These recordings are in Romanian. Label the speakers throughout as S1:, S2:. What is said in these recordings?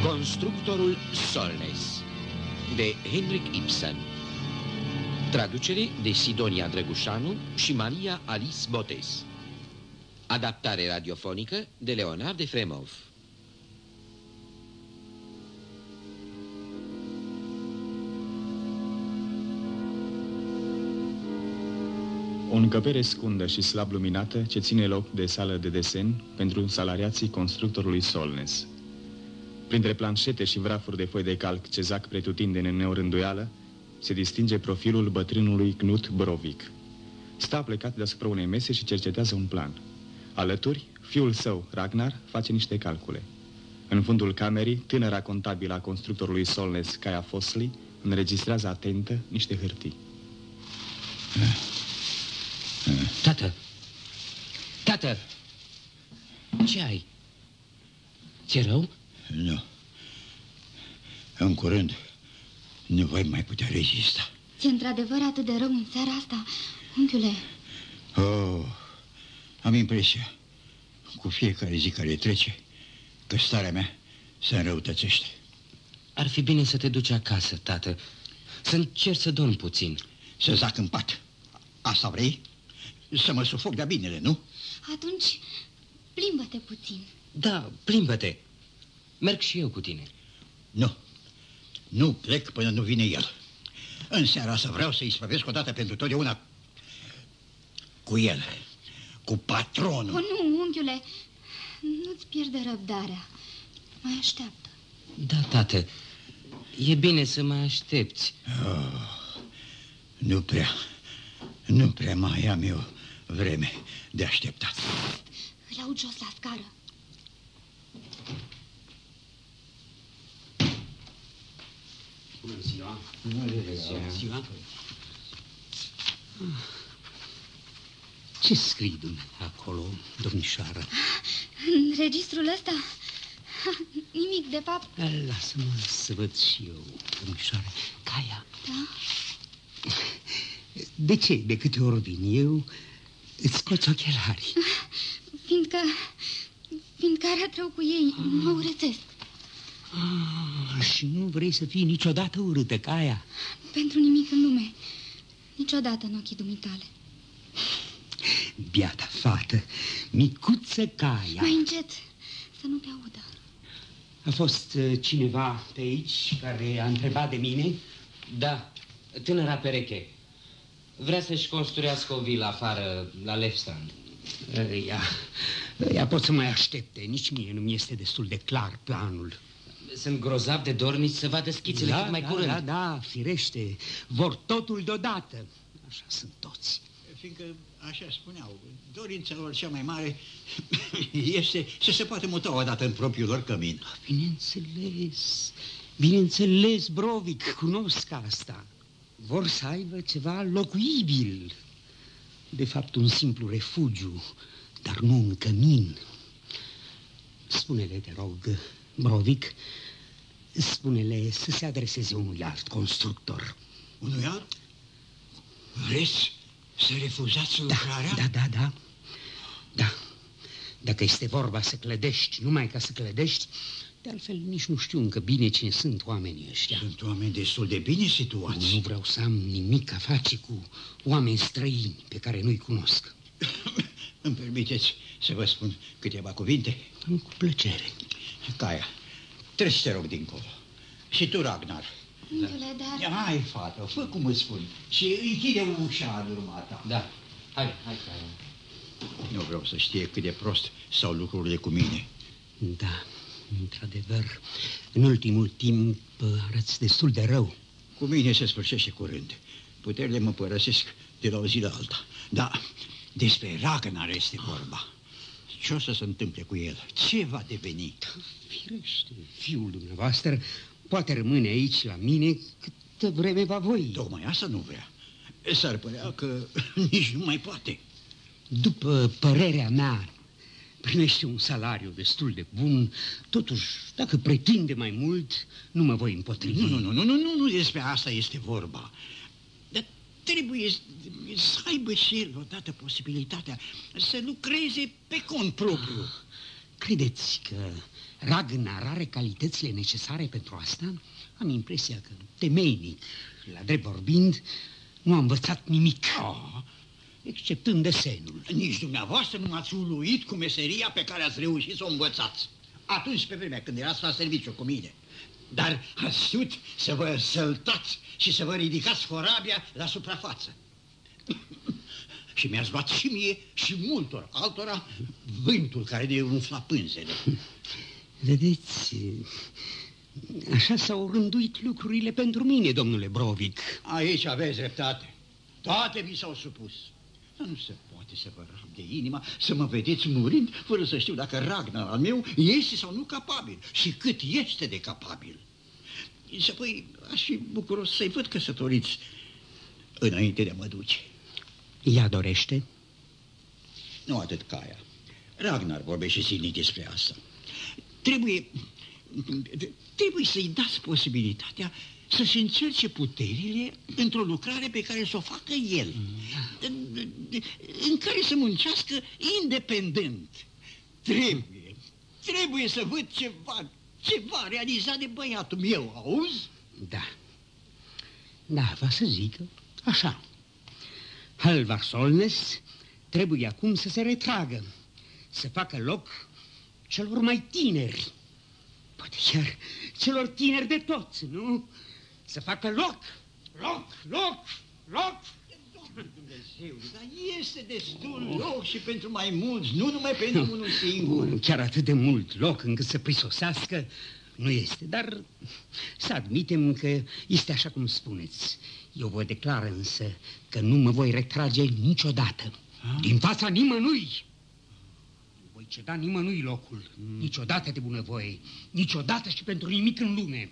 S1: Constructorul Solness de Henrik Ibsen. Traducere de Sidonia Drăgușanu și Maria Alice Botez. Adaptare radiofonică de Leonard Efremov.
S2: O încăpere scundă și slab luminată ce ține loc de sală de desen pentru salariații constructorului Solness. Printre planșete și vrafuri de foi de calc ce zac pretutindeni în neorânduială, se distinge profilul bătrânului Knut Brovik. Stă plecat deasupra unei mese și cercetează un plan. Alături, fiul său, Ragnar, face niște calcule. În fundul camerei, tânăra contabilă a constructorului Solness, Kaja Fosli, înregistrează atentă niște hârtii.
S1: Tată! Tată! Ce ai? Ți-e rău?
S3: Nu. În curând nu voi mai putea rezista.
S4: Ți-e într-adevăr atât de rău în seara asta, unchiule?
S3: Oh, am impresia, cu fiecare zi care trece, că starea mea se înrăutățește.
S1: Ar fi bine să te duci acasă, tată. Să încerci să dormi puțin.
S3: Să zac în pat. Asta vrei? Să mă sufoc de-a binele, nu?
S4: Atunci, plimbă-te puțin.
S1: Da, plimbă-te. Merg și eu cu tine.
S3: Nu. Nu plec până nu vine el. În seara asta vreau să-i spăvesc odată pentru totdeauna cu el, cu patronul.
S4: Oh, nu, unchiule, nu-ți pierde răbdarea. Mai așteaptă.
S1: Da, tată, e bine să mă aștepți.
S3: Oh, nu prea mai am eu vreme de așteptat.
S4: Îl aud jos la scară.
S5: Bună ziua. Bună ziua. Ce scrii acolo, domnișoară?
S4: În registrul ăsta? Nimic, de fapt.
S5: Lasă-mă să văd și eu, domnișoară. Kaja.
S4: Da?
S5: De ce, de câte ori vin eu, îți scoți ochelarii?
S4: Fiindcă arăt rău cu ei, mă urățesc.
S5: Și nu vrei să fii niciodată urâtă, Kaja?
S4: Pentru nimic în lume. Niciodată în ochii dumitale.
S5: Biata fată, micuță Kaja.
S4: Mai încet, să nu te audă.
S5: A fost cineva pe aici care a întrebat de mine?
S1: Da, tânăra pereche. Vrea să-și construiască o vilă afară, la Lefstrand.
S5: Ea pot să mai aștepte. Nici mie nu mi este destul de clar planul.
S1: Sunt grozav de dornici să vadă schițele cât mai curând.
S5: Da, firește. Vor totul deodată. Așa sunt toți.
S3: Fiindcă, așa spuneau, dorința lor cea mai mare este să se poată muta odată în propriul lor cămin.
S5: Bineînțeles, Brovik, cunosc asta. Vor să aibă ceva locuibil. De fapt, un simplu refugiu, dar nu un cămin. Spune-le, te rog, Brovik, spune-le să se adreseze unui alt constructor.
S3: Unui alt? Vreți să refuzați lucrarea?
S5: Da. Dacă este vorba să clădești, numai ca să clădești, de altfel nici nu știu încă bine cine sunt oamenii ăștia.
S3: Sunt oameni destul de bine situați.
S5: Nu vreau să am nimic a face cu oameni străini pe care nu-i cunosc.
S3: Îmi permiteți să vă spun câteva cuvinte?
S5: Cu plăcere.
S3: Kaja, treci, te rog, dincolo. Și tu, Ragnar.
S4: Unchiule, dar...
S3: Hai, fată, fă cum îți spun. Și închide ușa în urma ta.
S1: Da, hai, Kaja.
S3: Nu vreau să știe cât de prost stau lucrurile cu mine.
S5: Da, într-adevăr, în ultimul timp arăți destul de rău.
S3: Cu mine se sfârșește curând. Puterile mă părăsesc de la o zi la alta. Da, despre Ragnar este vorba. Ce o să se întâmple cu el? Ce va deveni?
S5: Firește, fiul dumneavoastră poate rămâne aici la mine câtă vreme va voi.
S3: Tocmai asta nu vrea. S-ar părea că nici nu mai poate.
S5: După părerea mea, primește un salariu destul de bun. Totuși, dacă pretinde mai mult, nu mă voi împotrivi.
S3: Nu despre asta este vorba. Dar trebuie să aibă și el odată posibilitatea să lucreze pe cont propriu.
S5: Credeți că Ragnar are calitățile necesare pentru asta? Am impresia că, temeinic, la drept vorbind, nu a învățat nimic, exceptând desenul.
S3: Nici dumneavoastră nu m-ați uluit cu meseria pe care ați reușit să o învățați. Atunci, pe vremea când erați la serviciu cu mine. Dar ați știut să vă săltați și să vă ridicați corabia la suprafață. Și mi-ați luat și mie și multor altora vântul care ne umfla pânzele.
S5: Vedeți, așa s-au rânduit lucrurile pentru mine, domnule Brovik.
S3: Aici aveți dreptate. Toate vi s-au supus. Dar nu se poate să vă rabde inima să mă vedeți murind fără să știu dacă Ragnar al meu este sau nu capabil și cât este de capabil. Și apoi aș fi bucuros să-i văd căsătoriți înainte de a mă duce.
S5: Ea dorește?
S3: Nu atât ca ea. Ragnar vorbește zilnic despre asta. Trebuie să-i dați posibilitatea să-și încerce puterile într-o lucrare pe care să o facă el, în care să muncească independent. Trebuie să văd ceva realizat de băiatul meu, auzi?
S5: Da, va să zică așa. Halvar Solness trebuie acum să se retragă, să facă loc celor mai tineri, poate chiar celor tineri de toți, nu? Să facă loc!
S3: Dumnezeu, dar este destul loc și pentru mai mulți, nu numai pentru unul singur.
S5: Chiar atât de mult loc încât să prisosească nu este, dar să admitem că este așa cum spuneți. Eu vă declar însă că nu mă voi retrage niciodată, din fața nimănui. Nu voi ceda nimănui locul, niciodată de bunăvoie, niciodată și pentru nimic în lume.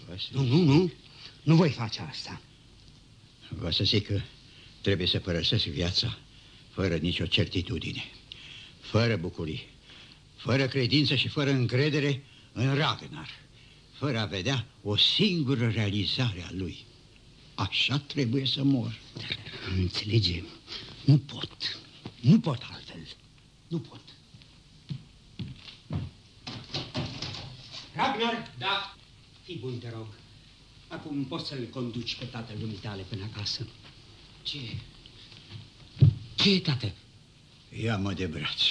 S5: Nu voi face asta.
S3: Vă să zic că trebuie să părăsesc viața fără nicio certitudine, fără bucurie, fără credință și fără încredere în Ragnar, fără a vedea o singură realizare a lui. Așa trebuie să mor.
S5: Înțelege, nu pot altfel, nu pot. Ragnar?
S1: Da?
S5: Fii bun, te rog. Acum poți să-l conduci pe tatăl dumitale până acasă.
S1: Ce e, tată?
S3: Ia-mă de braț.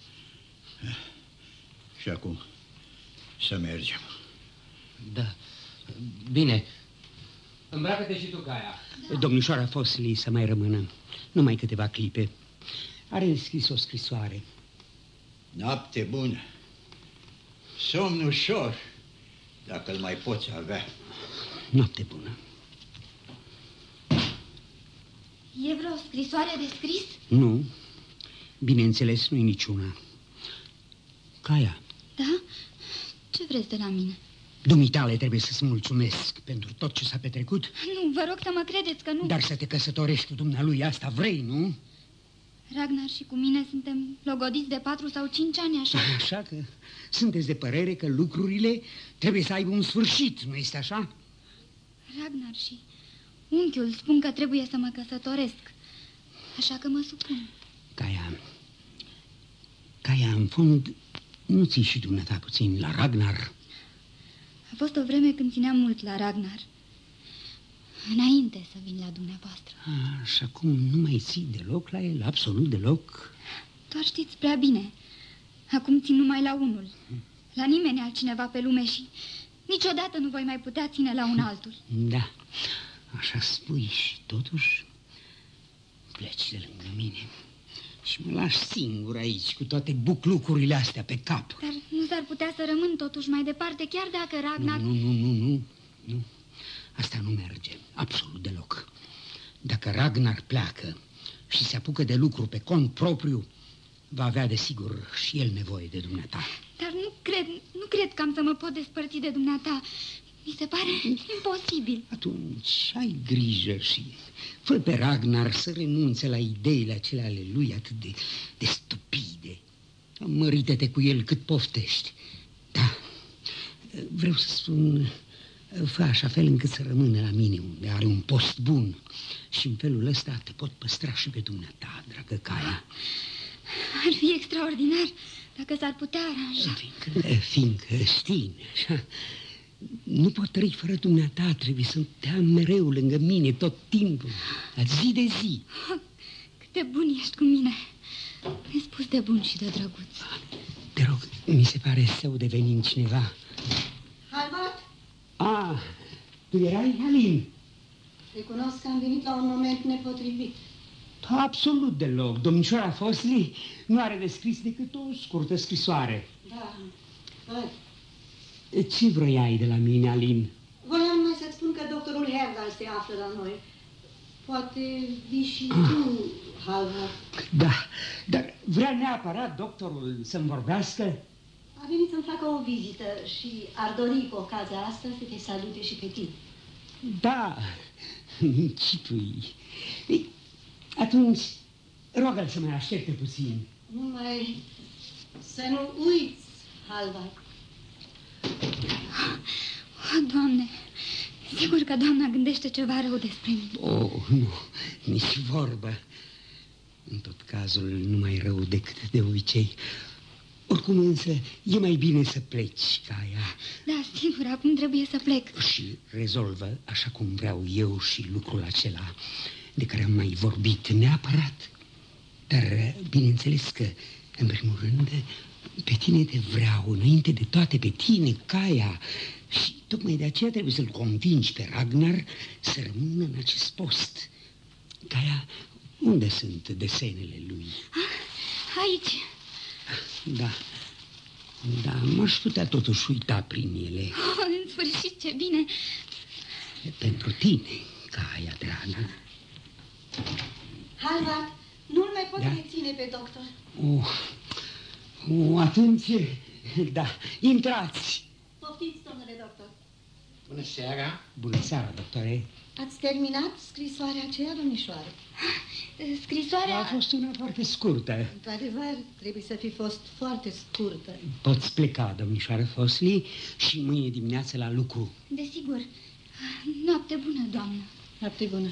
S3: Și acum să mergem.
S1: Da, bine. Îmbracă-te și tu, Caia.
S5: Da. Domnișoara Fosli să mai rămână numai câteva clipe. Are înscris o scrisoare.
S3: Noapte bună. Somn ușor, dacă îl mai poți avea.
S5: Noapte bună.
S4: E vreo scrisoare de scris?
S5: Nu, bineînțeles, nu-i niciuna. Caia.
S4: Da? Ce vreți de la mine?
S5: Dumitale trebuie să-ți mulțumesc pentru tot ce s-a petrecut.
S4: Nu, vă rog să mă credeți că nu.
S5: Dar să te căsătorești cu dumnealui, asta vrei, nu?
S4: Ragnar și cu mine suntem logodiți de 4 sau 5 ani, așa?
S5: Așa că sunteți de părere că lucrurile trebuie să aibă un sfârșit, nu este așa?
S4: Ragnar și unchiul spun că trebuie să mă căsătoresc, așa că mă supun.
S5: Caia, în fond, nu ții și dumneata puțin la Ragnar?
S4: A fost o vreme când țineam mult la Ragnar, înainte să vin la dumneavoastră.
S5: Și acum nu mai ții deloc la el, absolut deloc?
S4: Doar știți prea bine. Acum țin numai la unul, la nimeni altcineva pe lume și niciodată nu voi mai putea ține la un altul.
S5: Da, așa spui și totuși pleci de lângă mine și mă lași singur aici cu toate buclucurile astea pe cap.
S4: Dar nu s-ar putea să rămân totuși mai departe, chiar dacă Ragnar...
S5: Nu. Asta nu merge, absolut deloc. Dacă Ragnar pleacă și se apucă de lucru pe cont propriu, va avea desigur și el nevoie de dumneata.
S4: Dar nu cred că am să mă pot despărți de dumneata. Mi se pare imposibil.
S5: Atunci ai grijă și fă pe Ragnar să renunțe la ideile acelea ale lui atât de stupide. Mărită-te cu el cât poftești. Da, vreau să spun, fă așa fel încât să rămână la mine unde are un post bun. Și în felul ăsta te pot păstra și pe dumneata, dragă Caia.
S4: Ar fi extraordinar. dacă s-ar putea aranja.
S5: Fiindcă știi, așa, nu pot trăi fără dumneata, trebuie să te am mereu lângă mine tot timpul, la zi de zi.
S4: Cât de bun ești cu mine. Mi-ai spus de bun și de drăguț.
S5: Te rog, mi se pare să de venind cineva.
S6: Halvard?
S5: Tu erai, Alin?
S6: Recunosc că am venit la un moment nepotrivit.
S5: Absolut deloc. Domnișoara Fosli nu are de scris decât o scurtă scrisoare.
S6: Da, văd.
S5: Ce vroiai de la mine, Alin?
S6: Voiam mai să-ți spun că doctorul Herdal se află la noi. Poate vii și tu, Halvard.
S5: Da, dar vrea neapărat doctorul să-mi vorbească?
S6: A venit să-mi facă o vizită și ar dori cu ocazia asta să te salute și pe tine.
S5: Da, închipui. Atunci, rogă-l să mai aștepte puțin.
S6: Numai să nu uiți, Halvard.
S4: Oh, Doamne, sigur că doamna gândește ceva rău despre mine.
S5: Oh, nu, nici vorbă. În tot cazul, nu mai rău decât de obicei. Oricum însă, e mai bine să pleci, Caia.
S4: Da, sigur, acum trebuie să plec.
S5: Și rezolvă, așa cum vreau eu, și lucrul acela de care am mai vorbit neapărat. Dar, bineînțeles că, în primul rând, pe tine te vreau, înainte de toate pe tine, Caia. Și tocmai de aceea trebuie să-l convingi pe Ragnar să rămână în acest post. Caia, unde sunt desenele lui?
S4: Aici.
S5: Da, m-aș putea totuși uita prin ele.
S4: Oh, în sfârșit, ce bine.
S5: Pentru tine, Caia, dragă.
S6: Halvard, nu-l mai pot
S5: Da?
S6: reține pe doctor.
S5: Atunci, da, intrați.
S6: Poftiți, domnule doctor.
S3: Bună seara.
S5: Bună seara, doctore.
S6: Ați terminat scrisoarea aceea, domnișoară?
S4: Scrisoarea...
S5: A fost una foarte scurtă.
S6: Într-adevăr, trebuie să fi fost foarte scurtă.
S5: Poți pleca, domnișoară Fosli, și mâine dimineață la lucru.
S4: Desigur. Noapte bună, doamnă.
S6: Noapte bună.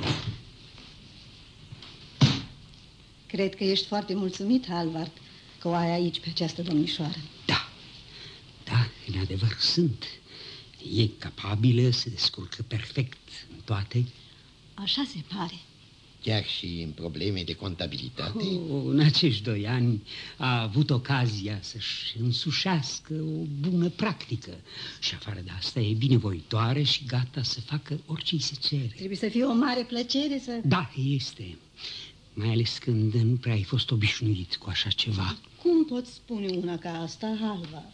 S6: Cred că ești foarte mulțumit, Halvard, că o ai aici pe această domnișoară.
S5: Da, în adevăr sunt. E capabilă, se descurcă perfect în toate.
S6: Așa se pare.
S3: Chiar și în probleme de contabilitate.
S5: În acești 2 ani a avut ocazia să-și însușească o bună practică. Și afară de asta e binevoitoare și gata să facă orice îi se cere.
S6: Trebuie să fie o mare plăcere să...
S5: Da, este. Mai ales când nu prea ai fost obișnuit cu așa ceva.
S6: Cum poți spune una ca asta, Halvard?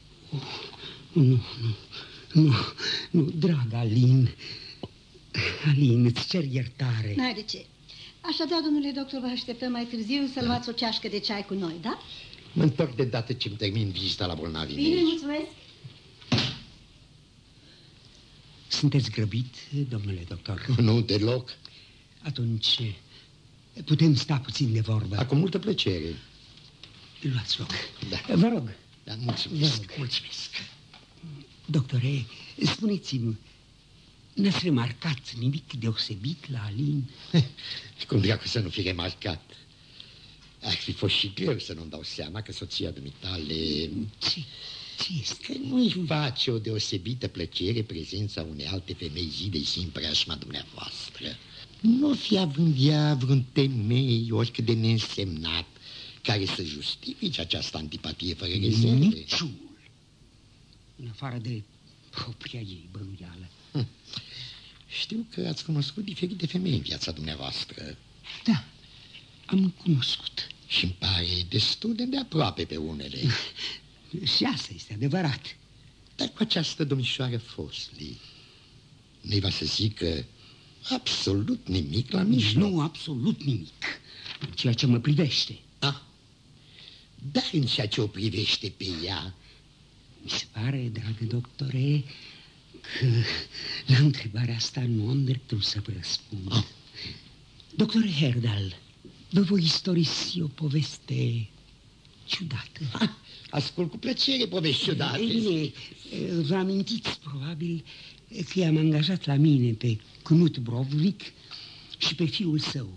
S5: Nu, dragă Alin. Alin, îți cer iertare.
S6: N-ai de ce. Așadar, domnule doctor, vă așteptăm mai târziu să luați o ceașcă de ceai cu noi, da?
S3: Mă întorc de dată ce-mi termin vizita la bolnavii
S6: Bine,
S3: mei.
S6: mulțumesc.
S5: Sunteți grăbit, domnule doctor?
S3: Nu, deloc.
S5: Atunci putem sta puțin de vorbă.
S3: Cu multă plăcere.
S5: Luați loc.
S3: Da.
S5: Vă rog.
S3: Da, mulțumesc.
S5: Mulțumesc. Doctore, spuneți-mi, n-ați remarcat nimic deosebit la Alin?
S3: Cum dracu să nu fi remarcat? Ar fi fost și greu să nu-mi dau seama că soția dumitale...
S5: Ce este?
S3: Că nu-i face o deosebită plăcere prezența unei alte femei zi de zi în preajma dumneavoastră. Nu fi având ea vreun temei, oricât de neînsemnat, care să justifice această antipatie fără rezerve.
S5: Niciunul. În afară de propria ei bănuială.
S3: Știu că ați cunoscut diferite femei în viața dumneavoastră.
S5: Da, am cunoscut.
S3: Și îmi pare destul de aproape pe unele.
S5: Și asta este adevărat.
S3: Dar cu această domnișoară Fosli, nu-i va să zică absolut nimic la mijloc?
S5: Nu, absolut nimic. În ceea ce mă privește.
S3: Dar în ceea ce o privește pe ea...
S5: Mi se pare, dragă doctore, că la întrebarea asta nu am dreptul să vă răspund. Doctore Herdal, vă voi istorisi o poveste ciudată.
S3: Ascult cu plăcere povești ciudate.
S5: Ei bine, vă amintiți probabil că i-am angajat la mine pe Knut Brovvik și pe fiul său,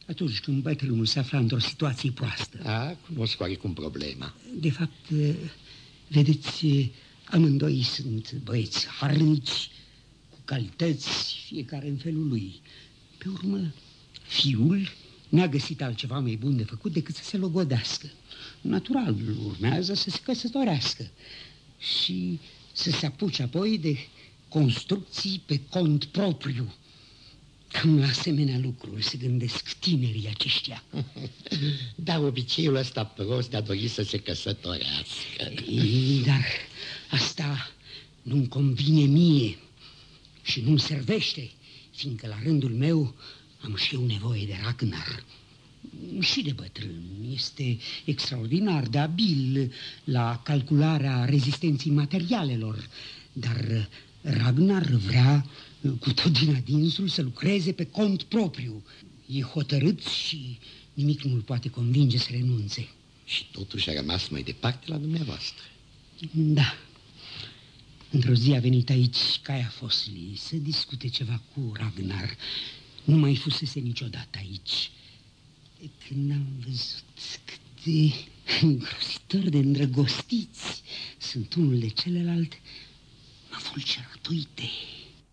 S5: Atunci când bătrânul se afla într-o situație proastă.
S7: Cunosc oarecum problema.
S5: De fapt, vedeți, amândoi sunt băieți harnici, cu calități, fiecare în felul lui. Pe urmă, fiul n-a găsit altceva mai bun de făcut decât să se logodească. Natural, urmează să se căsătorească și să se apuce apoi de construcții pe cont propriu. Cam la asemenea lucruri se gândesc tinerii aceștia.
S7: Dar obiceiul ăsta prost de a dori să se căsătorească.
S5: Dar asta nu-mi convine mie și nu-mi servește, fiindcă la rândul meu am și eu nevoie de Ragnar. Și de bătrân. Este extraordinar de abil la calcularea rezistenței materialelor, dar Ragnar vrea cu tot din adinsul să lucreze pe cont propriu. E hotărât și nimic nu-l poate convinge să renunțe.
S7: Și totuși a rămas mai departe la dumneavoastră.
S5: Da. Într-o zi a venit aici Caia Fosli să discute ceva cu Ragnar. Nu mai fusese niciodată aici. Când am văzut cât de îngrozitor de îndrăgostiți sunt unul de celălalt, m-a fulgerat o idee.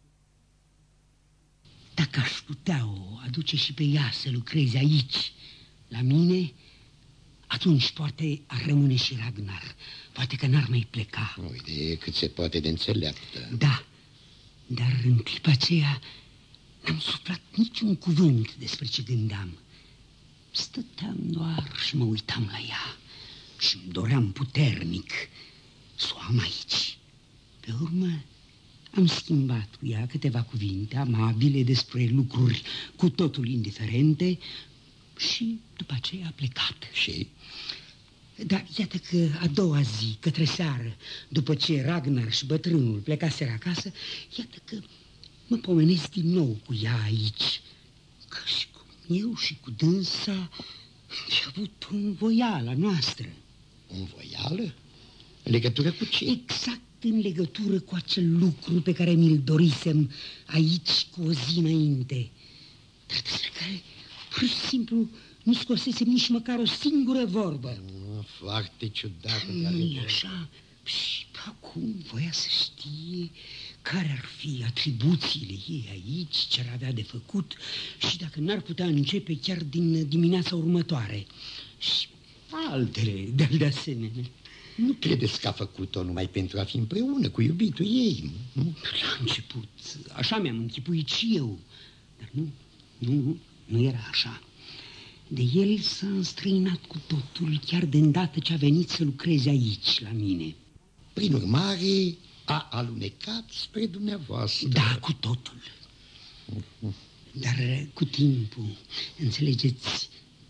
S5: Dacă aș putea o aduce și pe ea să lucreze aici, la mine, atunci poate ar rămâne și Ragnar. Poate că n-ar mai pleca.
S7: O idee cât se poate de înțeleaptă.
S5: Da, dar în clipa aceea n-am suflat niciun cuvânt despre ce gândeam. Stăteam doar și mă uitam la ea și îmi doream puternic să o am aici. Pe urmă am schimbat cu ea câteva cuvinte amabile despre lucruri cu totul indiferente și după aceea a plecat.
S7: Și?
S5: Dar iată că a doua zi, către seară, după ce Ragnar și bătrânul plecaseră acasă, iată că mă pomenesc din nou cu ea aici, ca și cum eu și cu dânsa fi avut o învoială noastră.
S7: O învoială? În legătură cu ce?
S5: Exact în legătură cu acel lucru pe care mi-l dorisem aici cu o zi înainte, dar despre care pur și simplu nu scosesem nici măcar o singură vorbă.
S7: Foarte ciudat.
S5: Nu-i așa? Și acum voia să știe care ar fi atribuțiile ei aici, ce ar avea de făcut și dacă n-ar putea începe chiar din dimineața următoare. Și altele de asemenea.
S7: Nu credeți că a făcut-o numai pentru a fi împreună cu iubitul ei, nu?
S5: La început, așa mi-am închipuit și eu, dar nu era așa. De el s-a înstrăinat cu totul, chiar de îndată ce a venit să lucreze aici, la mine.
S7: Prin urmare, a alunecat spre dumneavoastră.
S5: Da, cu totul. Dar cu timpul, înțelegeți,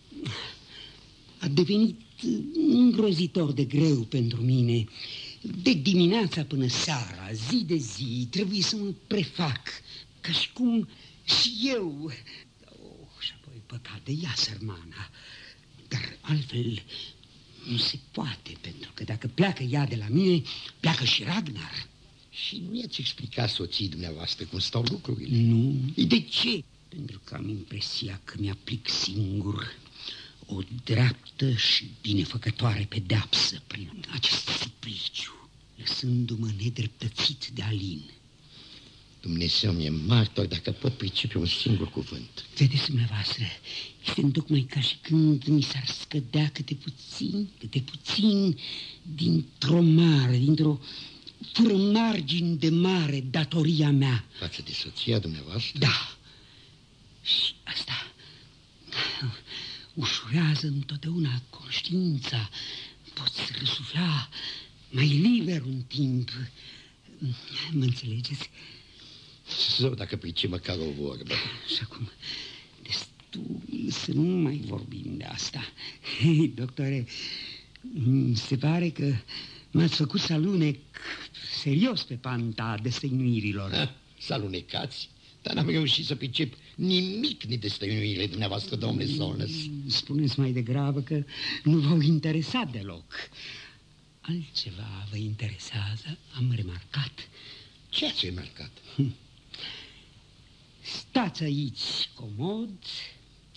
S5: a devenit îngrozitor de greu pentru mine. De dimineața până seara, zi de zi, trebuie să mă prefac, ca și cum și eu... și apoi păcat de ea, sărmana. Dar altfel nu se poate, pentru că dacă pleacă ea de la mine, pleacă și Ragnar.
S7: Și nu i-ați explicat soții dumneavoastră cum stau lucrurile?
S5: Nu. De ce? Pentru că am impresia că mi-aplic singur o dreaptă și binefăcătoare pedeapsă prin acest supliciu, lăsându-mă nedreptățit de Alin.
S7: Dumnezeu mi-e martor dacă pot pricepe un singur cuvânt.
S5: Vedeți dumneavoastră, este întocmai ca și când mi s-ar scădea câte puțin dintr-o mare, fără margini de mare, datoria mea.
S7: Față de soția dumneavoastră?
S5: Da. Și asta ușurează întotdeauna conștiința. Poți răsufla mai liber un timp. Mă înțelegeți?
S7: Zău, dacă pricep măcar o vorbă.
S5: Și acum, destul să nu mai vorbim de asta. Hei, doctore, se pare că m-ați făcut să alunec serios pe panta destăinuirilor.
S7: Să alunecați? Dar n-am reușit să pricep nimic din destăinuirile dumneavoastră, domnule Solness.
S5: Spuneți mai degrabă că nu v-au interesat deloc. Altceva vă interesează, am remarcat.
S7: Ce ați remarcat?
S5: Stați aici comod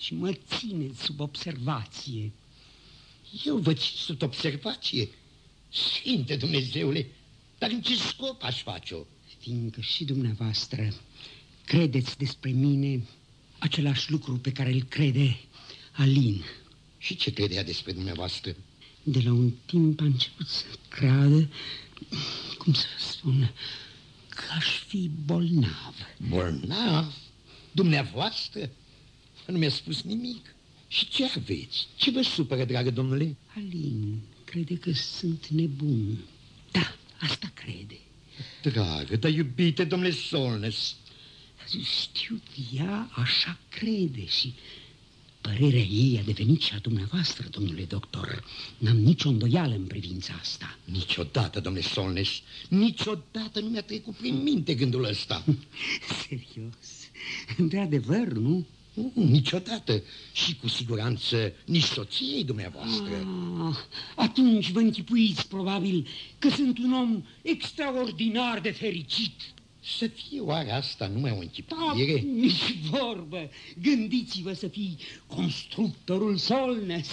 S5: și mă țineți sub observație.
S7: Eu vă țin sub observație? Sfinte Dumnezeule, dar în ce scop aș face-o?
S5: Fiindcă și dumneavoastră credeți despre mine același lucru pe care îl crede Alin.
S7: Și ce credea despre dumneavoastră?
S5: De la un timp a început să creadă, cum să vă spun, că aș fi bolnav.
S7: Bolnav? Dumneavoastră? Nu mi-a spus nimic. Și ce aveți? Ce vă supără, dragă domnule?
S5: Alin crede că sunt nebun. Da, asta crede.
S7: Dragă, dar iubite, domnule Solnes.
S5: Știu, ea așa crede și părerea ei a devenit și a dumneavoastră, domnule doctor. N-am nicio îndoială în privința asta.
S7: Niciodată, domnule Solnes, niciodată nu mi-a trecut prin minte gândul ăsta.
S5: Serios? Într-adevăr, nu?
S7: Niciodată. Și cu siguranță nici soției dumneavoastră.
S5: Atunci vă închipuiți probabil că sunt un om extraordinar de fericit.
S7: Să fie oare asta numai o închipuire?
S5: Nici vorbă. Gândiți-vă să fii constructorul Solnes.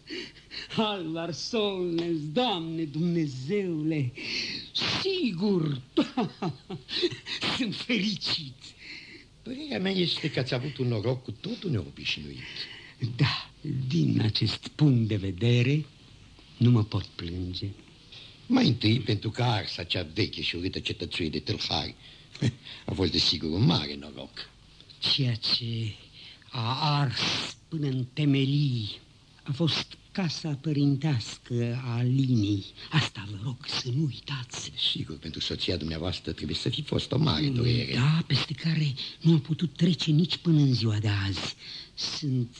S5: Alvar Solnes, Doamne Dumnezeule. Sigur, sunt fericit.
S7: Părerea mea este că ați avut un noroc cu totul neobișnuit.
S5: Da, din acest punct de vedere nu mă pot plânge.
S7: Mai întâi pentru că ars acea veche și urâtă cetățuie de tâlhari. A fost desigur un mare noroc.
S5: Ceea ce a ars până în temelii a fost casa părintească a Alinei. Asta vă rog să nu uitați.
S7: Sigur, pentru soția dumneavoastră trebuie să fi fost o mare durere.
S5: Da, peste care nu a putut trece nici până în ziua de azi. Sunt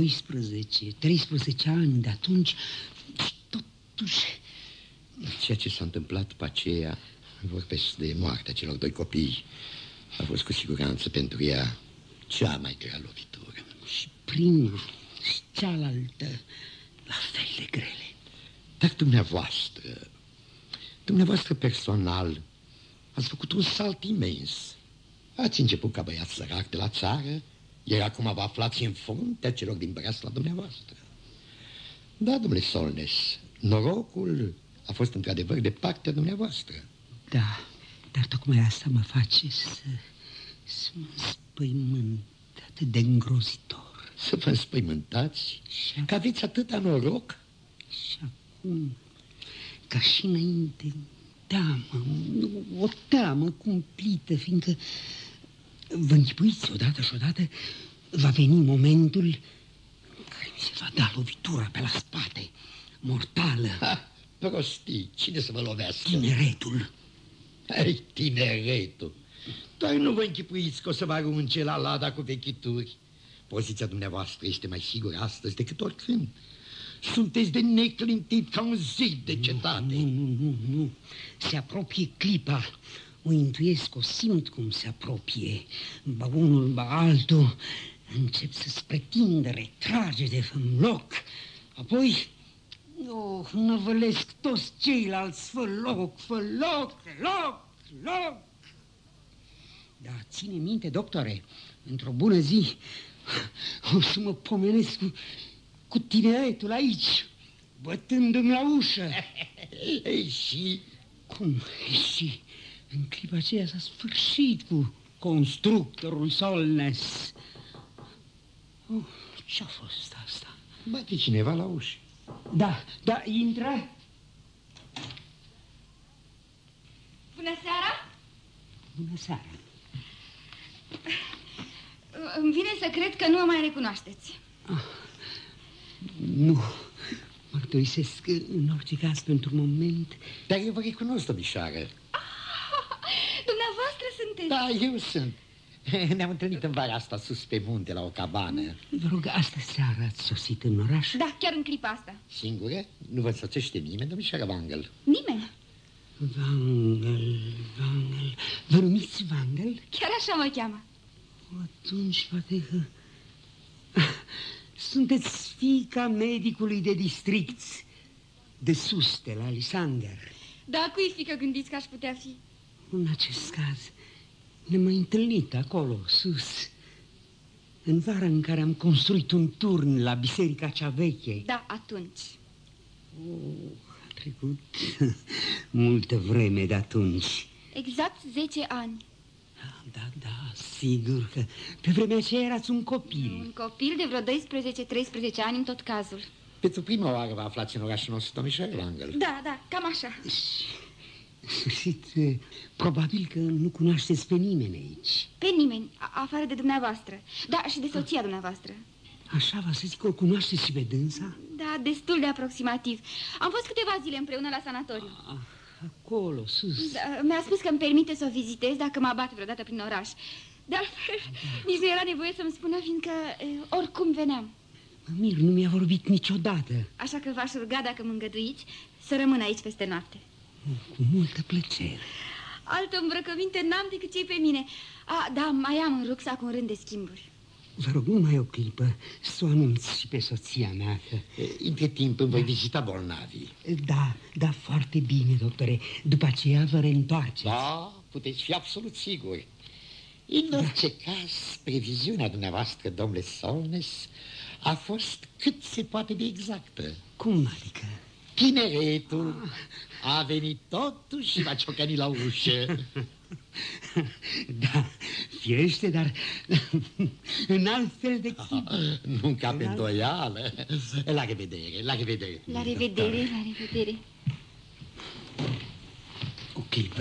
S5: 12-13 ani de atunci și totuși...
S7: Ceea ce s-a întâmplat pe aceea, vorbesc de moartea celor doi copii, a fost cu siguranță pentru ea cea mai grea lovitură.
S5: Și prima și cealaltă la fel de grele.
S7: Dar dumneavoastră personal, ați făcut un salt imens. Ați început ca băiat sărac de la țară, iar acum vă aflați în fruntea celor din breasla dumneavoastră. Da, domnule Solnes, norocul a fost într-adevăr de partea dumneavoastră.
S5: Da, dar tocmai asta mă face să mă înspăimânt atât de îngrozitor.
S7: Să vă înspăimântați? Că aveți atâta noroc?
S5: Și acum, ca și înainte, teamă, o teamă cumplită, fiindcă vă închipuiți odată și odată va veni momentul în care mi se va da lovitura pe la spate, mortală.
S7: Ha, prostii, cine să vă lovească?
S5: Tineretul.
S7: Ei, tineretul. Doar nu vă închipuiți că o să vă arunce la lada cu vechituri. Poziția dumneavoastră este mai sigură astăzi decât oricând. Sunteți de neclintit ca un zid de cetate.
S5: Nu. Se apropie clipa. O intuiesc, o simt cum se apropie. Ba unul, ba altul. Încep să-ți pretindă retragere în loc. Apoi, năvălesc toți ceilalți. Fă loc. Da, ține minte, doctore, într-o bună zi o să mă pomenesc cu tineretul aici, bătându-mi la ușă.
S7: Și?
S5: Cum? Și în clipa aceea s-a sfârșit cu constructorul Solnes. Ce-a fost asta?
S7: Bate cineva la ușă.
S5: Da, intră.
S4: Bună seara!
S5: Bună seara.
S4: Îmi vine să cred că nu mă mai recunoașteți.
S5: Nu, mărturisesc în orice caz pentru moment.
S7: Dar eu vă recunosc, domnișoară.
S4: Dumneavoastră sunteți?
S7: Da, eu sunt. Ne-am întâlnit în vara asta sus pe munte la o cabană.
S5: Vă rog, astă seară ați sosit în oraș?
S4: Da, chiar în clipa asta.
S7: Singură? Nu vă însoțește nimeni, domnișoară Wangel?
S4: Nimeni?
S5: Wangel. Vă numiți Wangel?
S4: Chiar așa mă cheamă.
S5: Atunci poate că... Sunteți fiica medicului de district de sus, de la Lisander.
S4: Da, cui fiică gândiți că aș putea fi?
S5: În acest caz ne-am mai întâlnit acolo, sus. în vara în care am construit un turn la biserica cea veche.
S4: Da, atunci.
S5: A trecut multă vreme de atunci.
S4: Exact 10 ani.
S5: Da, sigur că pe vremea aceea erați un copil.
S4: Un copil de vreo 12-13 ani în tot cazul.
S7: Pentru prima oară vă aflați în orașul nostru, domnișoară Wrangel.
S4: Da, cam așa.
S5: Și probabil că nu cunoașteți pe nimeni aici.
S4: Pe nimeni, afară de dumneavoastră. Da, și de soția dumneavoastră.
S5: Așa va să zic că o cunoașteți și pe dânsa?
S4: Da, destul de aproximativ. Am fost câteva zile împreună la sanatoriu.
S5: Acolo, sus.
S4: Da, mi-a spus că îmi permite să o vizitez dacă mă abate vreodată prin oraș. Dar nici nu era nevoie să-mi spună, fiindcă oricum veneam.
S5: Mă mir, nu mi-a vorbit niciodată.
S4: Așa că v-aș ruga, dacă mă îngăduiți, să rămân aici peste noapte.
S5: Cu multă plăcere.
S4: Altă îmbrăcăminte n-am decât cei pe mine. Da, mai am în rucsac un rând de schimburi.
S5: Vă rog, numai o clipă să o anunț și pe soția mea că...
S7: Între timp îmi voi vizita bolnavii.
S5: Da, foarte bine, doctore. După aceea vă reîntoarceți.
S7: Da, puteți fi absolut siguri. În orice caz, previziunea dumneavoastră, domnule Solnes, a fost cât se poate de exactă.
S5: Cum adică?
S7: Tineretul a venit totuși și va ciocăni la ușă.
S5: Da, firește, dar în alt fel de chip.
S7: Nu ca pe îndoială. La revedere, la revedere.
S4: La revedere, la revedere.
S5: O clipă.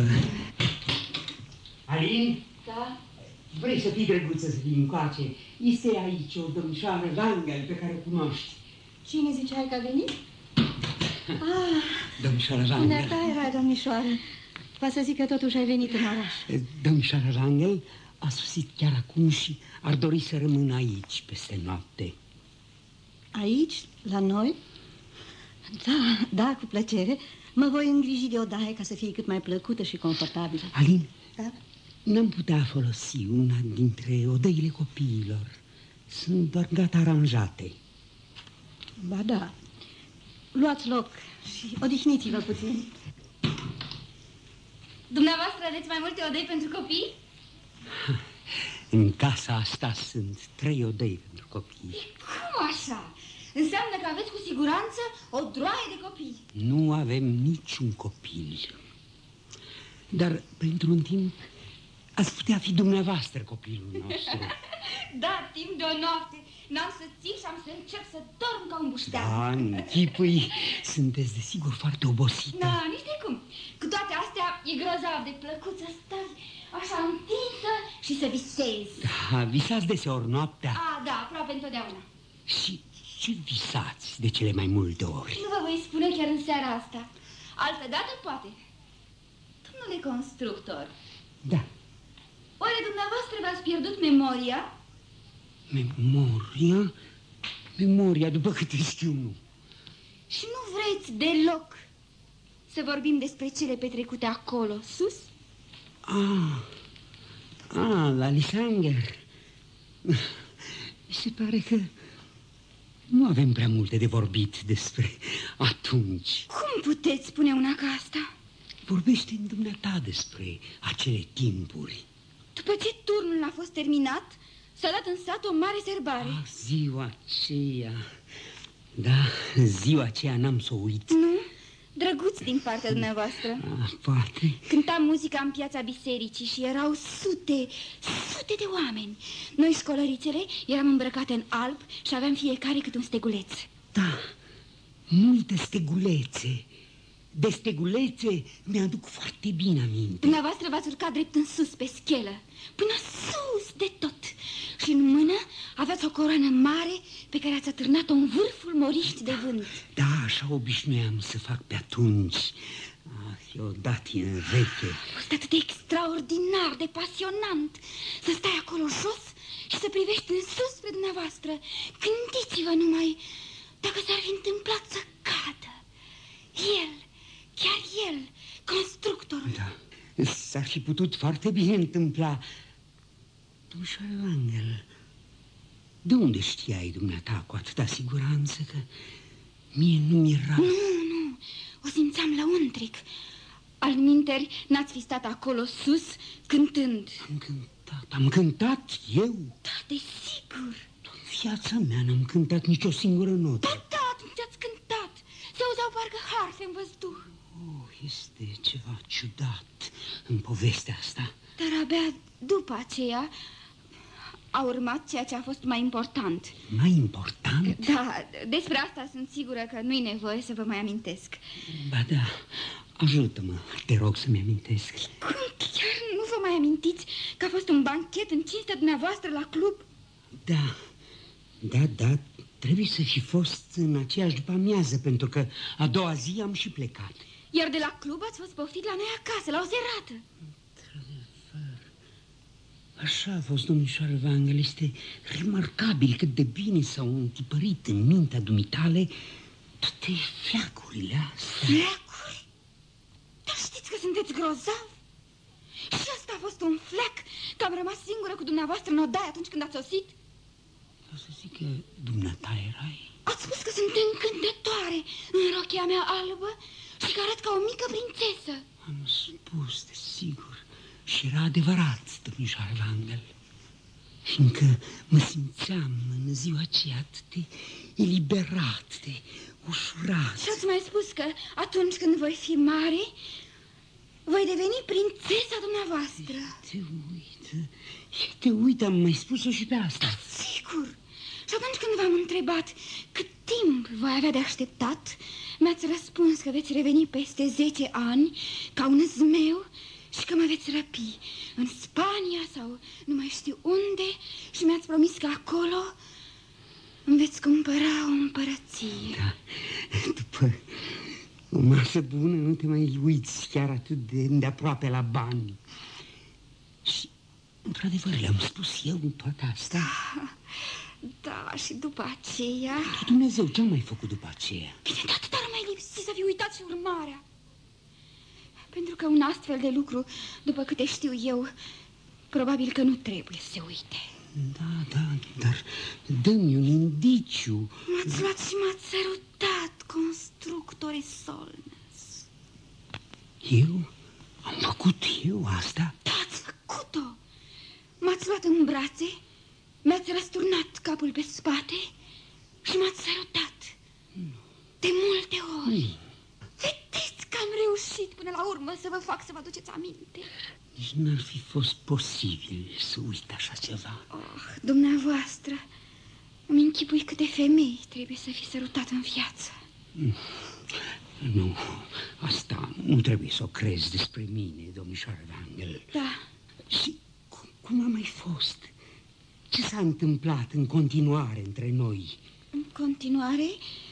S5: Alin?
S4: Da?
S5: Vrei să fii drăguță să vii încoace? Este aici o domnișoară Wrangel pe care o cunoști.
S6: Cine ziceai că a venit?
S5: Domnișoara Wrangel.
S6: Dumneata era, domnișoară. Va să zic că totuși ai venit în oraș.
S5: Domnișoara Wrangel a sosit chiar acum și ar dori să rămână aici peste noapte.
S6: Aici, la noi? Da, cu plăcere. Mă voi îngriji de odaie ca să fie cât mai plăcută și confortabilă.
S5: Alin,
S6: Da?
S5: n-am putea folosi una dintre odăile copiilor. Sunt doar gata aranjate.
S6: Ba da. Luați loc și odihniți-vă puțin.
S4: Dumneavoastră aveți mai multe odăi pentru copii?
S5: În casa asta sunt 3 odăi pentru copii.
S4: Cum așa? Înseamnă că aveți cu siguranță o droaie de copii.
S5: Nu avem niciun copil. Dar pentru un timp ați putea fi dumneavoastră copilul nostru.
S4: Da, timp de o noapte. N-am să țin și am să încerc să dorm ca un buștean.
S5: Da, închipui, sunteți desigur foarte obosită.
S4: Da, nici de cum. Cu toate astea e grozav de plăcut să stai așa întinsă și să visezi.
S5: Da, visați deseori noaptea.
S4: Da, aproape întotdeauna.
S5: Și ce visați de cele mai multe ori?
S4: Nu vă voi spune chiar în seara asta. Altădată poate. Domnule constructor.
S5: Da.
S4: Oare dumneavoastră v-ați pierdut memoria?
S5: Memoria, după câte știu, nu.
S4: Și nu vreți deloc să vorbim despre cele petrecute acolo, sus?
S5: La Lysanger. Mi se pare că nu avem prea multe de vorbit despre atunci.
S4: Cum puteți spune una ca asta?
S5: Vorbește în dumneata despre acele timpuri.
S4: După ce turnul a fost terminat, s-a dat în sat o mare serbare.
S5: Ziua aceea. Da, ziua aceea n-am să o uit.
S4: Nu? Drăguț din partea dumneavoastră.
S5: Poate.
S4: Cânta muzica în piața bisericii și erau sute de oameni. Noi, școlărițele, eram îmbrăcate în alb și aveam fiecare câte un steguleț.
S5: Da, multe stegulețe. De stegulețe mi-aduc foarte bine aminte.
S4: Dumneavoastră v-ați urcat drept în sus pe schelă, până sus de tot. Și în mână aveați o coroană mare pe care ați atârnat-o în vârful moriști de vânt.
S5: Da, așa obișnuiam să fac pe atunci. E o datină veche.
S4: A fost atât de extraordinar, de pasionant să stai acolo jos și să privești în sus spre dumneavoastră. Gândiți-vă numai dacă s-ar fi întâmplat să cadă. El, chiar el, constructorul.
S5: Da, s-ar fi putut foarte bine întâmpla. Domnișoară Wrangel, de unde știai dumneata cu atâta siguranță că mie nu mi-era...
S4: Nu, o simțeam lăuntric. Altminteri, n-ați fi stat acolo sus cântând.
S5: Am cântat. Da, am cântat eu?
S4: Da, desigur.
S5: În viața mea n-am cântat nicio singură notă.
S4: Da, atunci ați cântat. Se auzeau parcă harfe în văzduh.
S5: Este ceva ciudat în povestea asta.
S4: Dar abia după aceea a urmat ceea ce a fost mai important.
S5: Mai important?
S4: Da, despre asta sunt sigură că nu-i nevoie să vă mai amintesc.
S5: Ba da, ajută-mă, te rog să-mi amintesc.
S4: Cum, chiar nu vă mai amintiți că a fost un banchet în cinstea dumneavoastră la club?
S5: Da, trebuie să fi fost în aceeași după-amiază, pentru că a doua zi am și plecat.
S4: Iar de la club ați fost poftit la noi acasă, la o serată.
S5: Așa a fost, domnișoară Wangel. Este remarcabil cât de bine s-au întipărit în mintea dumitale toate fleacurile astea.
S4: Fleacuri? Dar știți că sunteți grozav? Și asta a fost un fleac, că am rămas singură cu dumneavoastră în odaie atunci când ați sosit?
S5: Vreau să zic că dumneata erai.
S4: Ați spus că sunt încântătoare în rochia mea albă și că arăt ca o mică prințesă.
S5: Am spus, desigur. Și era adevărat, domnișoară Wangel. Fiindcă mă simțeam în ziua aceea atât de eliberat, de ușurat.
S4: Și ați mai spus că atunci când voi fi mare, voi deveni prințesa dumneavoastră.
S5: Te uit, am mai spus-o și pe asta.
S4: Da, sigur. Și atunci când v-am întrebat cât timp voi avea de așteptat, mi-ați răspuns că veți reveni peste 10 ani ca un zmeu și că mă veți răpi în Spania sau nu mai știu unde și mi-ați promis că acolo îmi veți cumpăra o împărăție.
S5: Da, după o masă bună nu te mai uiți chiar atât de îndeaproape la bani. Și, într-adevăr, le-am spus eu toată asta.
S4: Da, și după aceea...
S5: Dumnezeu, ce-am mai făcut după aceea?
S4: Bine, de atât ar mai lipsi să fi uitat și urmarea. Pentru că un astfel de lucru, după câte știu eu, probabil că nu trebuie să se uite.
S5: Da, dar dă-mi un indiciu.
S4: M-ați luat și m-ați sărutat, constructore Solnes.
S5: Eu? Am făcut eu asta?
S4: Da, ați făcut-o. M-ați luat în brațe, mi-ați răsturnat capul pe spate și m-ați sărutat. De multe ori. Vedeți că am reușit până la urmă să vă fac să vă aduceți aminte.
S5: Nici n-ar fi fost posibil să uit așa ceva.
S4: Dumneavoastră, îmi închipui câte femei trebuie să fi sărutat în viață.
S5: Nu, asta nu trebuie să o crezi despre mine, domnișoară Wangel.
S4: Da.
S5: Și cum a mai fost? Ce s-a întâmplat în continuare între noi?
S4: În continuare?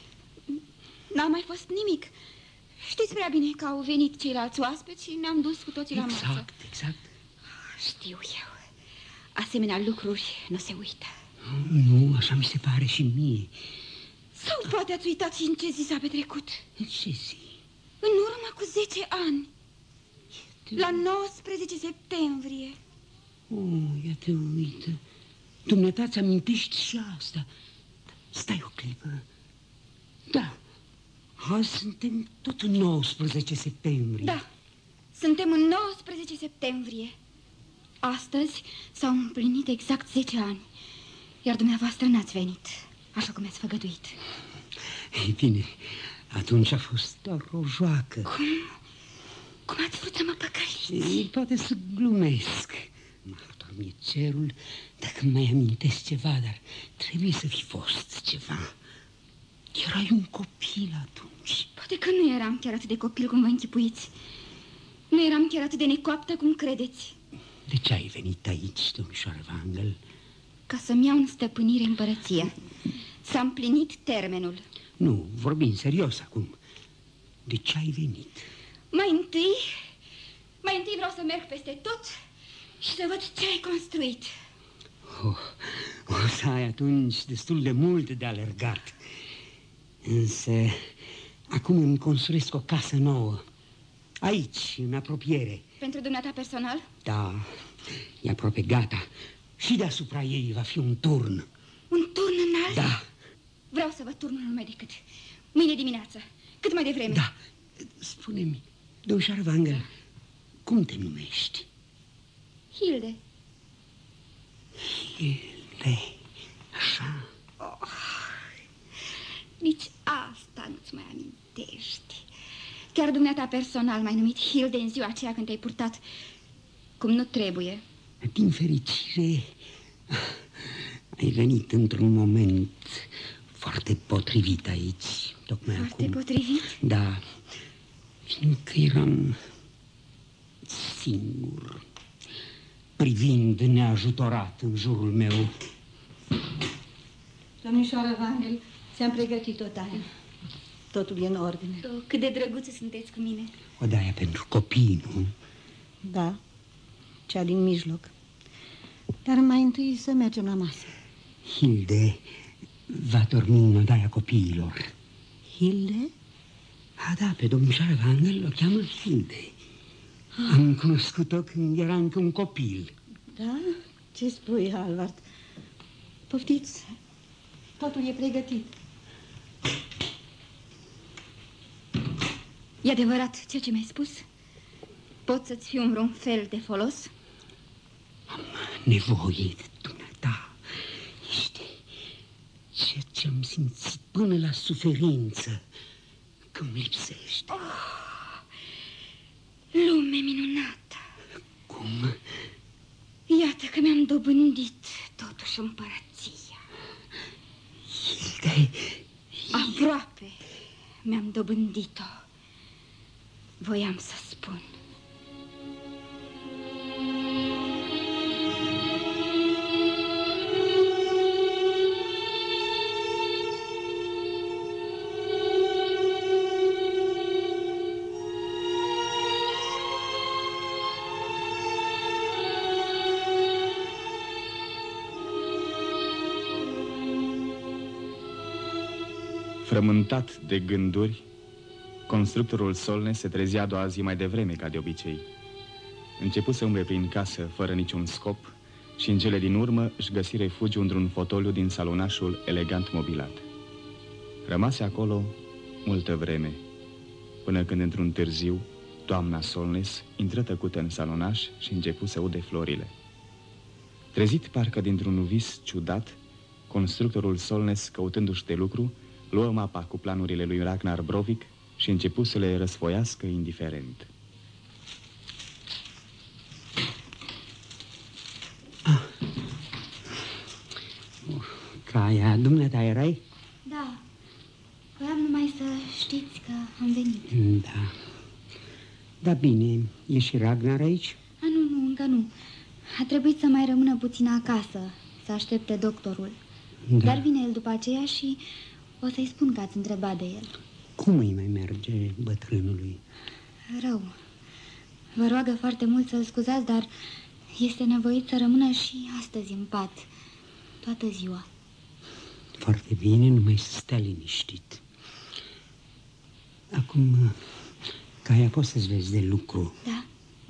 S4: N-a mai fost nimic. Știți prea bine că au venit ceilalți oaspeți și ne-am dus cu toții la masă.
S5: Exact.
S4: Știu eu. Asemenea lucruri nu se uită.
S5: Nu, așa mi se pare și mie.
S4: Sau poate ați uitat și în ce zi s-a petrecut?
S5: În ce zi?
S4: În urmă cu 10 ani. La 19 septembrie.
S5: Ia te uită. Dumneata ți amintești și asta. Stai o clipă. Da. Azi suntem tot în 19 septembrie.
S4: Da, suntem în 19 septembrie. Astăzi s-au împlinit exact 10 ani. Iar dumneavoastră n-ați venit, așa cum mi-ați făgăduit.
S5: Ei bine, atunci a fost doar o joacă.
S4: Cum ați vrut să mă păcăliți?
S5: Poate să glumesc. M-a dormit cerul dacă mai amintesc ceva, dar trebuie să fi fost ceva. Erai un copil atunci.
S4: Poate că nu eram chiar atât de copil cum vă închipuiți. Nu eram chiar atât de necoaptă cum credeți.
S5: De ce ai venit aici, domnișoară Wangel?
S4: Ca să-mi iau în stăpânire împărăția. S-a împlinit termenul.
S5: Nu, vorbim serios acum. De ce ai venit?
S4: Mai întâi vreau să merg peste tot și să văd ce ai construit.
S5: O să ai atunci destul de mult de alergat. Însă, acum îmi construiesc o casă nouă. Aici, în apropiere.
S4: Pentru dumneata personal?
S5: Da, e aproape gata. Și deasupra ei va fi un turn.
S4: Un turn înalt?
S5: Da.
S4: Vreau să văd turnul numai decât mâine dimineață, cât mai devreme.
S5: Da, spune-mi, domnișoară Wangel, cum te numești?
S4: Hilde.
S5: Hilde, așa.
S4: Oh, nici asta nu-ți mai amintești. Chiar dumneata personal m-ai numit Hilde în ziua aceea când te-ai purtat cum nu trebuie.
S5: Din fericire, ai venit într-un moment foarte potrivit aici, tocmai
S4: Foarte
S5: acum.
S4: potrivit?
S5: Da, fiindcă eram singur, privind neajutorat în jurul meu.
S6: Domnișoară Wangel, ți-am pregătit odaia. Totul e în ordine.
S4: Oh, cât de drăguțe sunteți cu mine.
S5: Odaia pentru copii, nu?
S6: Da, cea din mijloc. Dar mai întâi să mergem la masă.
S5: Hilde va dormi în odaia copiilor.
S6: Hilde?
S5: Da, pe domnișoara Wangel o cheamă Hilde. Am cunoscut-o când era încă un copil.
S6: Da? Ce spui, Halvard? Poftiți, totul e pregătit.
S4: E adevărat ceea ce mi-ai spus? Pot să-ți fiu în vreun fel de folos?
S5: Am nevoie de dumneata. Ești ceea ce am simțit până la suferință că îmi lipsește.
S4: Oh, lume minunată!
S5: Cum?
S4: Iată că mi-am dobândit totuși împărăția.
S5: Hilde,
S4: aproape mi-am dobândit-o. Voiam să spun.
S2: Frământat de gânduri, constructorul Solness se trezea a doua zi mai devreme ca de obicei. Începu să umble prin casă fără niciun scop și în cele din urmă își găsi refugiu într-un fotoliu din salonașul elegant mobilat. Rămase acolo multă vreme, până când într-un târziu, doamna Solness intră tăcută în salonaș și începu să ude florile. Trezit parcă dintr-un vis ciudat, constructorul Solness, căutându-și de lucru, luă mapa cu planurile lui Ragnar Brovik și începu să le răsfoiască indiferent.
S5: Caia, dumneata erai?
S4: Da, voiam numai să știți că am venit.
S5: Da. Da, bine, e și Ragnar aici?
S4: Nu, încă nu. A trebuit să mai rămână puțin acasă, să aștepte doctorul.
S5: Da.
S4: Dar vine el după aceea și o să-i spun că ați întrebat de el.
S5: Cum îi mai merge bătrânului?
S4: Rău. Vă roagă foarte mult să-l scuzați, dar este nevoit să rămână și astăzi în pat, toată ziua.
S5: Foarte bine, numai să stea liniștit. Acum, Caia, poți să-ți vezi de lucru?
S4: Da, da.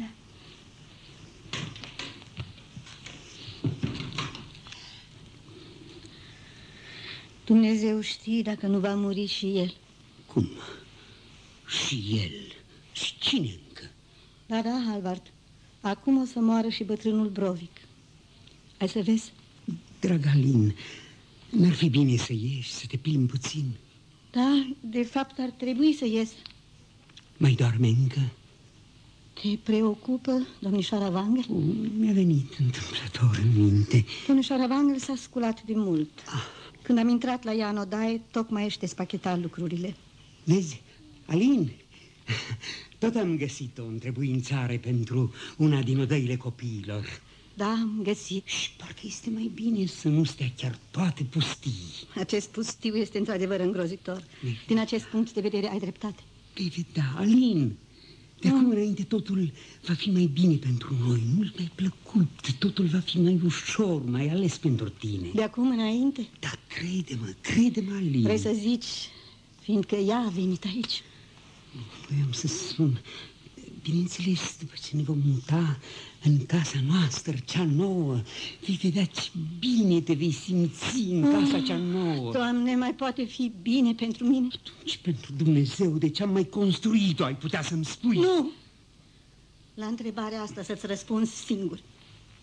S6: Dumnezeu știe dacă nu va muri și el.
S5: Cum? Și el? Și cine încă?
S6: Da, Halvard, acum o să moară și bătrânul Brovik. Ai să vezi?
S5: Dragă Alin, n-ar fi bine să ieși, să te plimbi puțin?
S6: Da, de fapt ar trebui să ies.
S5: Mai doarme încă?
S6: Te preocupă, domnișoara Wangel?
S5: Mi-a venit întâmplător în minte.
S6: Domnișoara Wangel s-a sculat de mult. Când am intrat la ea în odaie, tocmai își spacheta lucrurile.
S5: Vezi, Alin, tot am găsit o întrebuințare pentru una din odăile copiilor.
S6: Da, am găsit.
S5: Și parcă este mai bine să nu stea chiar toate pustii.
S6: Acest pustiu este într-adevăr îngrozitor. Din acest punct de vedere ai dreptate.
S5: Da, Alin, de acum înainte totul va fi mai bine pentru noi, mult mai plăcut, totul va fi mai ușor, mai ales pentru tine.
S6: De acum înainte?
S5: Da, crede-mă, Alin.
S6: Vrei să zici, fiindcă ea a venit aici?
S5: Voiam să spun, bineînțeles, după ce ne vom muta în casa noastră, cea nouă, vei vedea ce bine te vei simți în casa cea nouă.
S6: Doamne, mai poate fi bine pentru mine?
S5: Atunci, pentru Dumnezeu, de ce am mai construit-o, ai putea să-mi spui?
S6: Nu! La întrebarea asta să-ți răspunzi singur.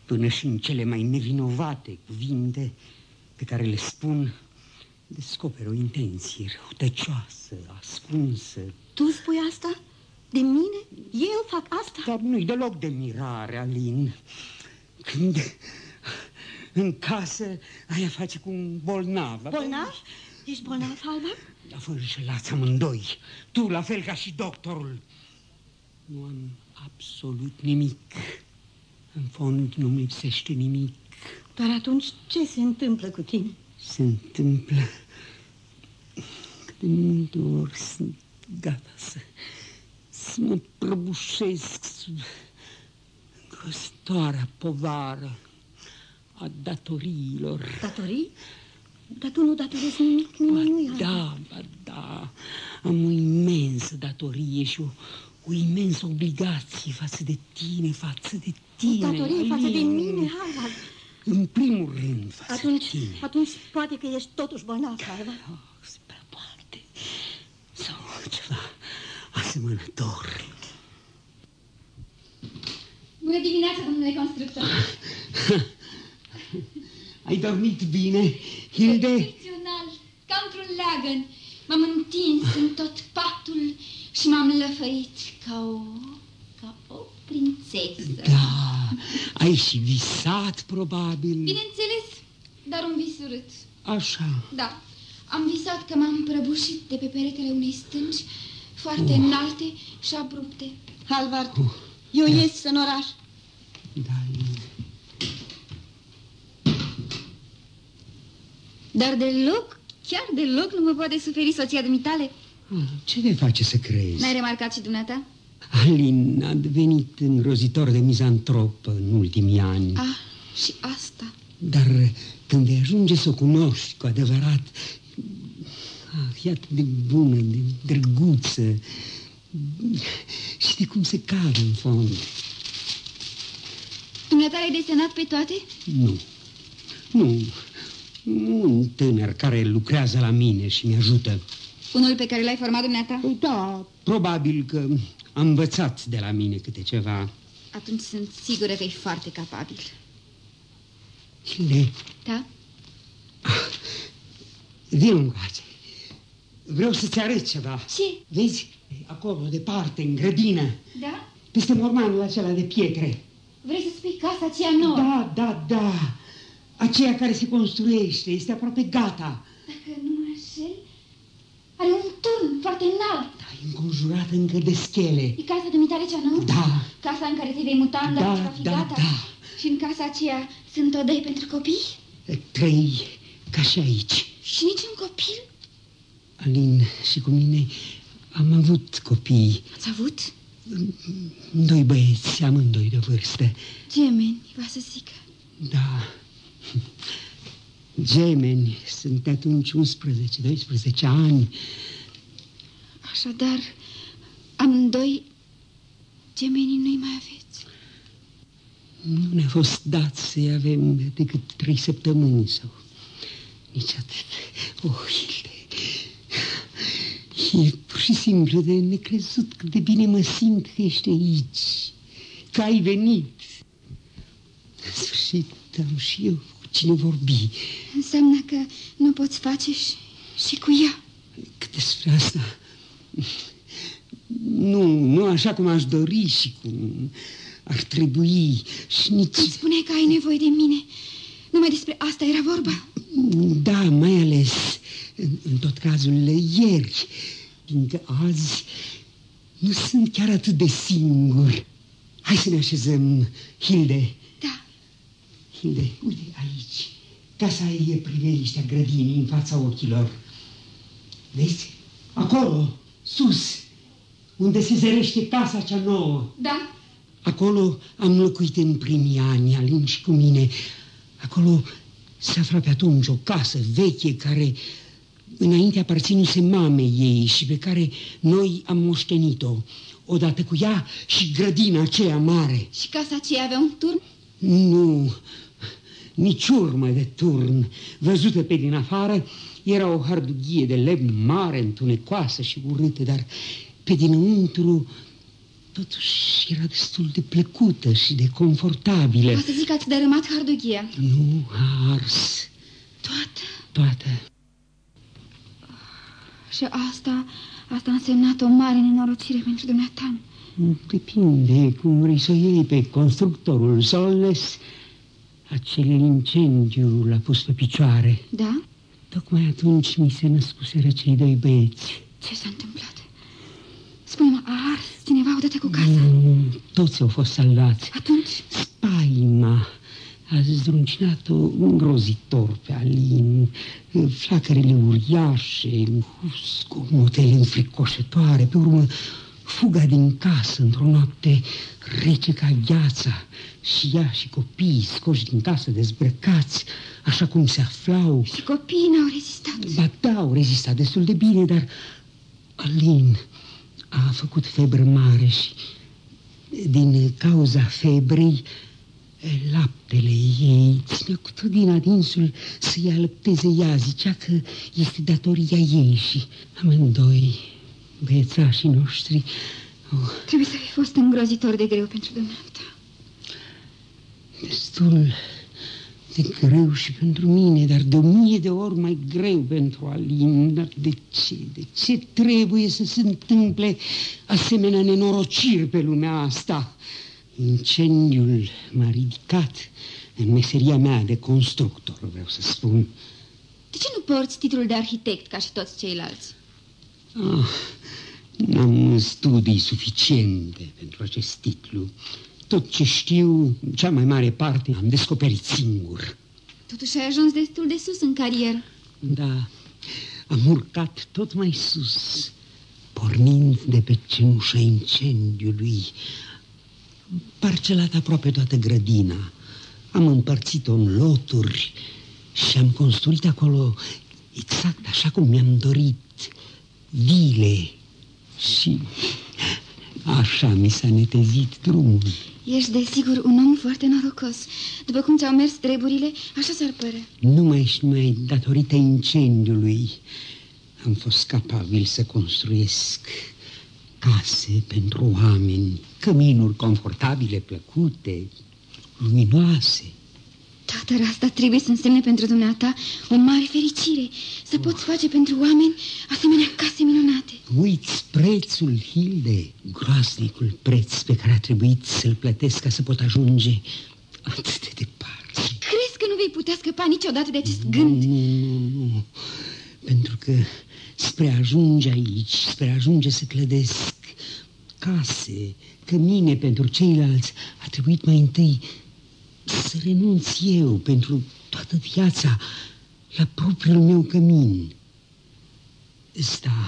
S5: Până și în cele mai nevinovate cuvinte pe care le spun, descoperă o intenție răutăcioasă, ascunsă.
S6: Tu spui asta? De mine? Eu fac asta?
S5: Dar nu-i deloc de mirare, Alin. Când în casă ai a face cu un bolnav.
S6: Bolnav? Ești bolnav, Halvard?
S5: Da, vă înșelați amândoi. Tu, la fel ca și doctorul. Nu am absolut nimic. În fond, nu-mi lipsește nimic.
S6: Dar atunci ce se întâmplă cu tine?
S5: Se întâmplă că de multe ori sunt gata să mă prăbușesc sub îngrozitoarea povară a datoriilor.
S6: Datorii? Dar tu nu datorezi nimic nimănui.
S5: Da, am o imensă datorie și o imensă obligație față de tine,
S6: O datorie față de mine, Halvard.
S5: În primul rând față de tine.
S6: Atunci poate că ești totuși bolnav, Halvard.
S5: Se prea poate. Sau ceva asemănător.
S4: Bună dimineața, domnule constructor.
S5: Ai dormit bine, Hilde?
S4: Excepțional, ca într-un leagăn. M-am întins în tot patul și m-am lăfăit ca o prințesă.
S5: Da, ai și visat, probabil.
S4: Bineînțeles, dar un vis urât.
S5: Așa.
S4: Da, am visat că m-am prăbușit de pe peretele unei stânci foarte înalte și abrupte.
S6: Halvard, eu ies în oraș.
S5: Da,
S4: Dar deloc, chiar deloc nu mă poate suferi soția dumitale.
S5: Ce te face să crezi?
S4: N-ai remarcat și dumneata?
S5: Alin a devenit îngrozitor de mizantrop în ultimii ani.
S4: Ah, și asta.
S5: Dar când vei ajunge să o cunoști cu adevărat, e atât de bună, de drăguță. Știi cum se cade în fond.
S4: Dumneata le-ai desenat pe toate?
S5: Nu, un tânăr care lucrează la mine și mi-ajută.
S4: Unul pe care l-ai format dumneata?
S5: Da, probabil că am învățat de la mine câte ceva.
S4: Atunci sunt sigură că e foarte capabil.
S5: Hilde?
S4: Da?
S5: Vino încoace. Vreau să-ți arăt ceva.
S4: Ce?
S5: Vezi? Acolo, departe, în grădină.
S4: Da?
S5: Peste mormanul acela de pietre.
S4: Vrei să spui casa aceea nouă?
S5: Da. Aceea care se construiește. Este aproape gata.
S4: Dacă nu mă înșel, are un turn foarte înalt.
S5: Da, e înconjurată încă de schele.
S4: E casa dumitale cea nouă?
S5: Da.
S4: Casa în care te vei muta în ce va fi gata?
S5: Da.
S4: Și în casa aceea sunt odăi pentru copii?
S5: 3, ca și aici.
S4: Și niciun copil?
S5: Alin și cu mine am avut copii.
S4: Ați avut?
S5: 2 băieți, amândoi de vârstă.
S4: Gemeni, va să zică.
S5: Da. Gemeni, sunt atunci 11-12 ani.
S4: Așadar, amândoi gemenii nu-i mai aveți.
S5: Nu ne-a fost dat să-i avem decât 3 săptămâni sau nici atât. Hilde, e pur și simplu de necrezut cât de bine mă simt că ești aici, că ai venit. În sfârșit am și eu cu cine vorbi.
S4: Înseamnă că nu poți face și cu ea.
S5: Cât despre asta, nu așa cum aș dori și cum ar trebui și nici...
S4: Îmi spuneai că ai nevoie de mine. Numai despre asta era vorba?
S5: Da, mai ales în tot cazul ieri, fiindcă azi nu sunt chiar atât de singur. Hai să ne așezăm, Hilde.
S4: Da.
S5: Hilde, uite aici, casa e priveliștea grădinii în fața ochilor. Vezi? Acolo, sus, unde se zărește casa cea nouă.
S4: Da.
S5: Acolo am locuit în primii ani, Alin și cu mine. Acolo se afla pe atunci o casă veche care înainte aparținuse mamei ei și pe care noi am moștenit-o. Odată cu ea și grădina aceea mare.
S4: Și casa aceea avea un turn?
S5: Nu, nici urmă de turn. Văzută pe din afară, era o hardughie de lemn mare, întunecoasă și urâtă, dar pe dinăuntru totuși era destul de plăcută și de confortabilă.
S4: O să zic că ați dărâmat hardughia.
S5: Nu, a ars. Toată.
S4: Și asta a însemnat o mare nenorocire pentru dumneata.
S5: Depinde cum vrei să o iei pe constructorul Solnes. Acel incendiu l-a pus pe picioare.
S4: Da?
S5: Tocmai atunci mi se născuseră cei doi băieți.
S4: Ce s-a întâmplat? Spune-mă, a ars cineva odată cu casa?
S5: Toți au fost salvați.
S4: Atunci?
S5: Spaima a zdruncinat-o îngrozitor pe Alin. Flacărele uriașe, zgomotele înfricoșătoare, pe urmă fuga din casă într-o noapte rece ca gheața și ea și copiii scoși din casă dezbrăcați, așa cum se aflau.
S4: Și copiii n-au rezistat.
S5: Ba da, au rezistat destul de bine, dar Alin a făcut febră mare și din cauza febrei laptele ei ținea cu tot din adinsul să-i alăpteze ea. Zicea că este datoria ei și amândoi, băiețașii noștri,
S4: Trebuie să fi fost îngrozitor de greu pentru dumneata.
S5: Destul de greu și pentru mine, dar de 1000 de ori mai greu pentru Alin. Dar de ce? De ce trebuie să se întâmple asemenea nenorociri pe lumea asta? Incendiul m-a ridicat în meseria mea de constructor, vreau să spun.
S4: De ce nu porți titlul de arhitect ca și toți ceilalți?
S5: N-am studii suficiente pentru acest titlu. Tot ce știu, cea mai mare parte, am descoperit singur.
S4: Totuși ai ajuns destul de sus în carieră.
S5: Da, am urcat tot mai sus, pornind de pe cenușa incendiului. Am parcelat aproape toată grădina. Am împărțit-o în loturi și am construit acolo exact așa cum mi-am dorit, vile. Și așa mi s-a netezit drumul.
S4: Ești desigur un om foarte norocos. După cum ți-au mers treburile, așa s-ar părea.
S5: Numai și numai datorită incendiului am fost capabil să construiesc case pentru oameni, căminuri confortabile, plăcute, luminoase.
S4: Toată asta trebuie să însemne pentru dumneata o mare fericire. Să poți face pentru oameni asemenea case minunate.
S5: Uiți prețul, Hilde, groaznicul preț pe care a trebuit să-l plătesc ca să pot ajunge atât de departe.
S4: Crezi că nu vei putea scăpa niciodată de acest gând?
S5: Nu. Pentru că spre a ajunge aici, spre a ajunge să clădesc case, cămine pentru ceilalți, a trebuit mai întâi să renunț eu pentru toată viața la propriul meu cămin. Ăsta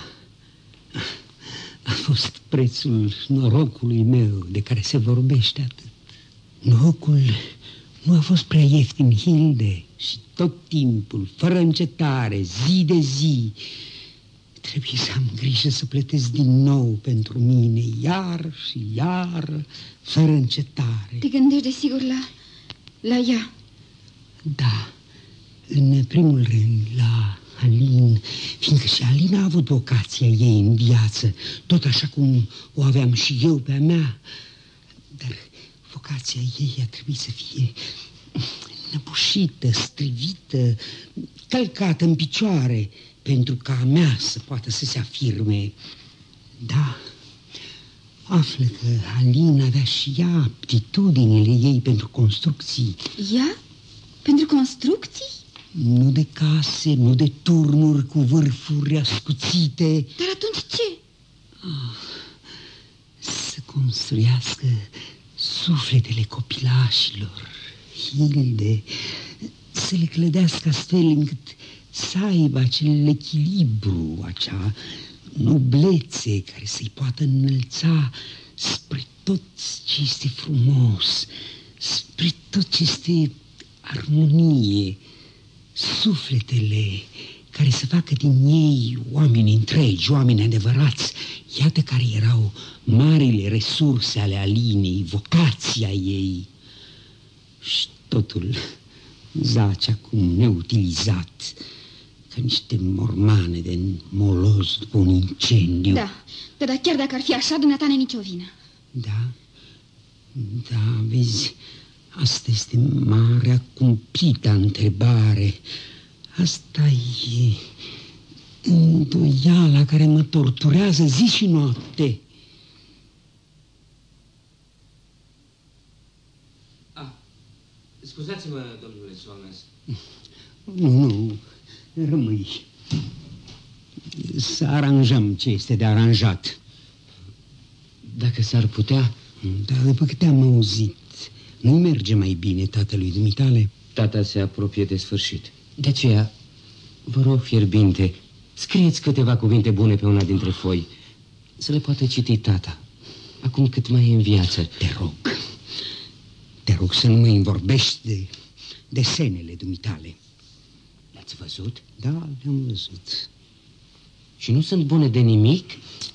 S5: a fost prețul norocului meu de care se vorbește atât. Norocul nu a fost prea ieftin, Hilde, și tot timpul, fără încetare, zi de zi, trebuie să am grijă să plătesc din nou pentru mine, iar și iar, fără încetare.
S4: Te gândești desigur la ea.
S5: Da, în primul rând la Alin, fiindcă și Alin a avut vocația ei în viață, tot așa cum o aveam și eu pe a mea. Dar vocația ei a trebuit să fie năbușită, strivită, călcată în picioare, pentru ca a mea să poată să se afirme. Da, află că Alin avea și ea aptitudinile ei pentru construcții.
S4: Ea? Pentru construcții?
S5: Nu de case, nu de turnuri cu vârfuri ascuțite.
S4: Dar atunci ce?
S5: Să construiască sufletele copilașilor, Hilde, să le clădească astfel încât să aibă acel echilibru, acea noblețe care să-i poată înălța spre tot ce este frumos, spre tot ce este armonie, sufletele care să facă din ei oameni întregi, oameni adevărați. Iată care erau marile resurse ale Alinei, vocația ei. Și totul zace acum neutilizat, ca niște mormane de moloz după un incendiu.
S4: Da, dar chiar dacă ar fi așa, dumneata n-ai nicio vină.
S5: Da, vezi, asta este marea cumplită întrebare. Asta e îndoiala care mă torturează zi și noapte.
S1: Scuzați-mă, domnule Solnes.
S5: Nu, rămâi. Să aranjăm ce este de aranjat.
S1: Dacă s-ar putea...
S5: Dar după câte am auzit, nu merge mai bine tatălui dumitale?
S1: Tata se apropie de sfârșit. De aceea, vă rog fierbinte, scrieți câteva cuvinte bune pe una dintre foi, să le poată citi tata, acum cât mai e în viață.
S5: Te rog să nu mai vorbești de desenele dumitale.
S1: Le-ați văzut?
S5: Da, le-am văzut.
S1: Și nu sunt bune de nimic?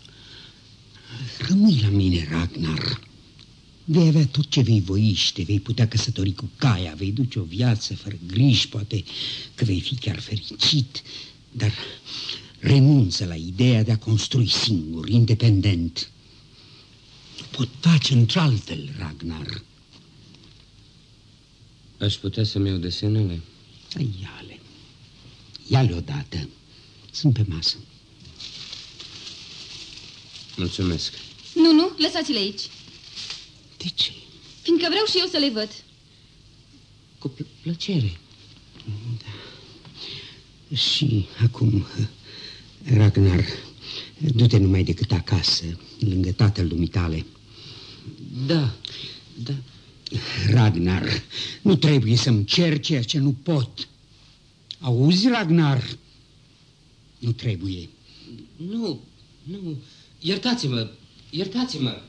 S5: Rămâi la mine, Ragnar. Vei avea tot ce vei voi și te vei putea căsători cu Caia, vei duce o viață fără griji, poate că vei fi chiar fericit, dar renunță la ideea de a construi singur, independent. Pot face într-altfel, Ragnar.
S1: Aș putea să-mi iau desenele?
S5: Ia-le. Ia-le odată. Sunt pe masă.
S1: Mulțumesc.
S4: Nu, lăsați-le aici.
S5: De ce?
S4: Fiindcă vreau și eu să le văd.
S1: Cu plăcere.
S5: Da. Și acum, Ragnar, du-te numai decât acasă, lângă tatăl dumitale.
S1: Da.
S5: Ragnar, nu trebuie să-mi cer ceea ce nu pot. Auzi, Ragnar? Nu trebuie.
S1: Nu. Iertați-mă.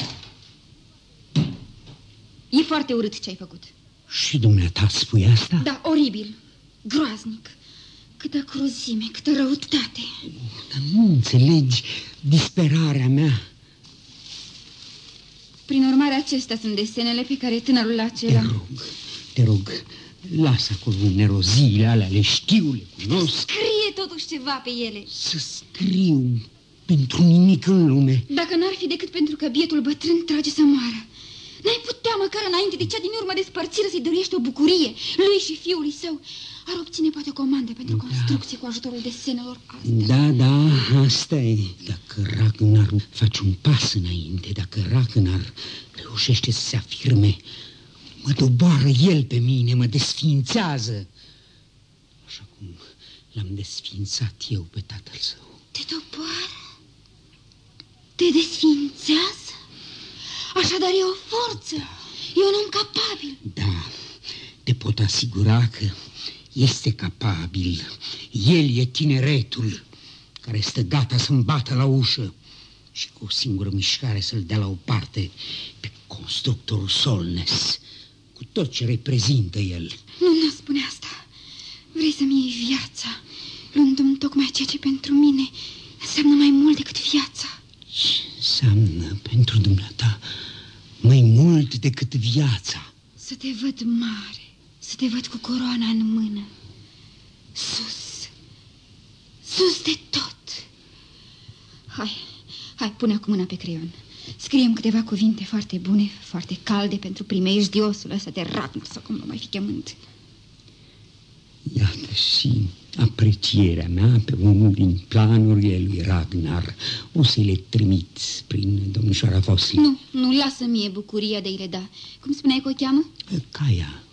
S4: E foarte urât ce ai făcut.
S5: Și dumneata spui asta?
S4: Da, oribil, groaznic. Câtă cruzime, câtă răutate.
S5: Dar nu înțelegi disperarea mea.
S4: Prin urmare, acestea sunt desenele pe care tânărul acela...
S5: Te rog, lasă acolo neroziile alea, le știu, le cunosc.
S4: Scrie totuși ceva pe ele.
S5: Să scriu pentru nimic în lume.
S4: Dacă n-ar fi decât pentru că bietul bătrân trage să moară. N-ai putea măcar înainte de cea din urmă despărțire să-i dăruiești o bucurie lui și fiului său. Ar obține poate o comandă pentru construcție cu ajutorul desenelor astea.
S5: Da, asta e. Dacă Ragnar face un pas înainte, dacă Ragnar reușește să se afirme, mă doboară el pe mine, mă desființează. Așa cum l-am desființat eu pe tatăl său.
S4: Te doboară? Te desființează? Așadar e o forță, e un om capabil.
S5: Da, te pot asigura că este capabil. El e tineretul care stă gata să-mi bată la ușă și cu o singură mișcare să-l dea la o parte pe constructorul Solnes, cu tot ce reprezintă el.
S4: Nu spune asta. Vrei să-mi iei viața, luându-mi tocmai ceea ce pentru mine înseamnă mai mult decât viața.
S5: Ce înseamnă pentru dumneata mai mult decât viața?
S4: Să te văd mare, să te văd cu coroana în mână. Sus de tot. Hai, pune acum mâna pe creion. Scrie-mi câteva cuvinte foarte bune, foarte calde pentru primejdiosul ăsta de Ragnar, sau cum l-o mai fi chemând.
S5: Iată și aprecierea mea pe unul din planurile lui Ragnar. O să le trimit prin domnișoara Fosli.
S4: Nu, lasă mie bucuria de a-i le da. Cum spuneai că o cheamă?
S5: Caia.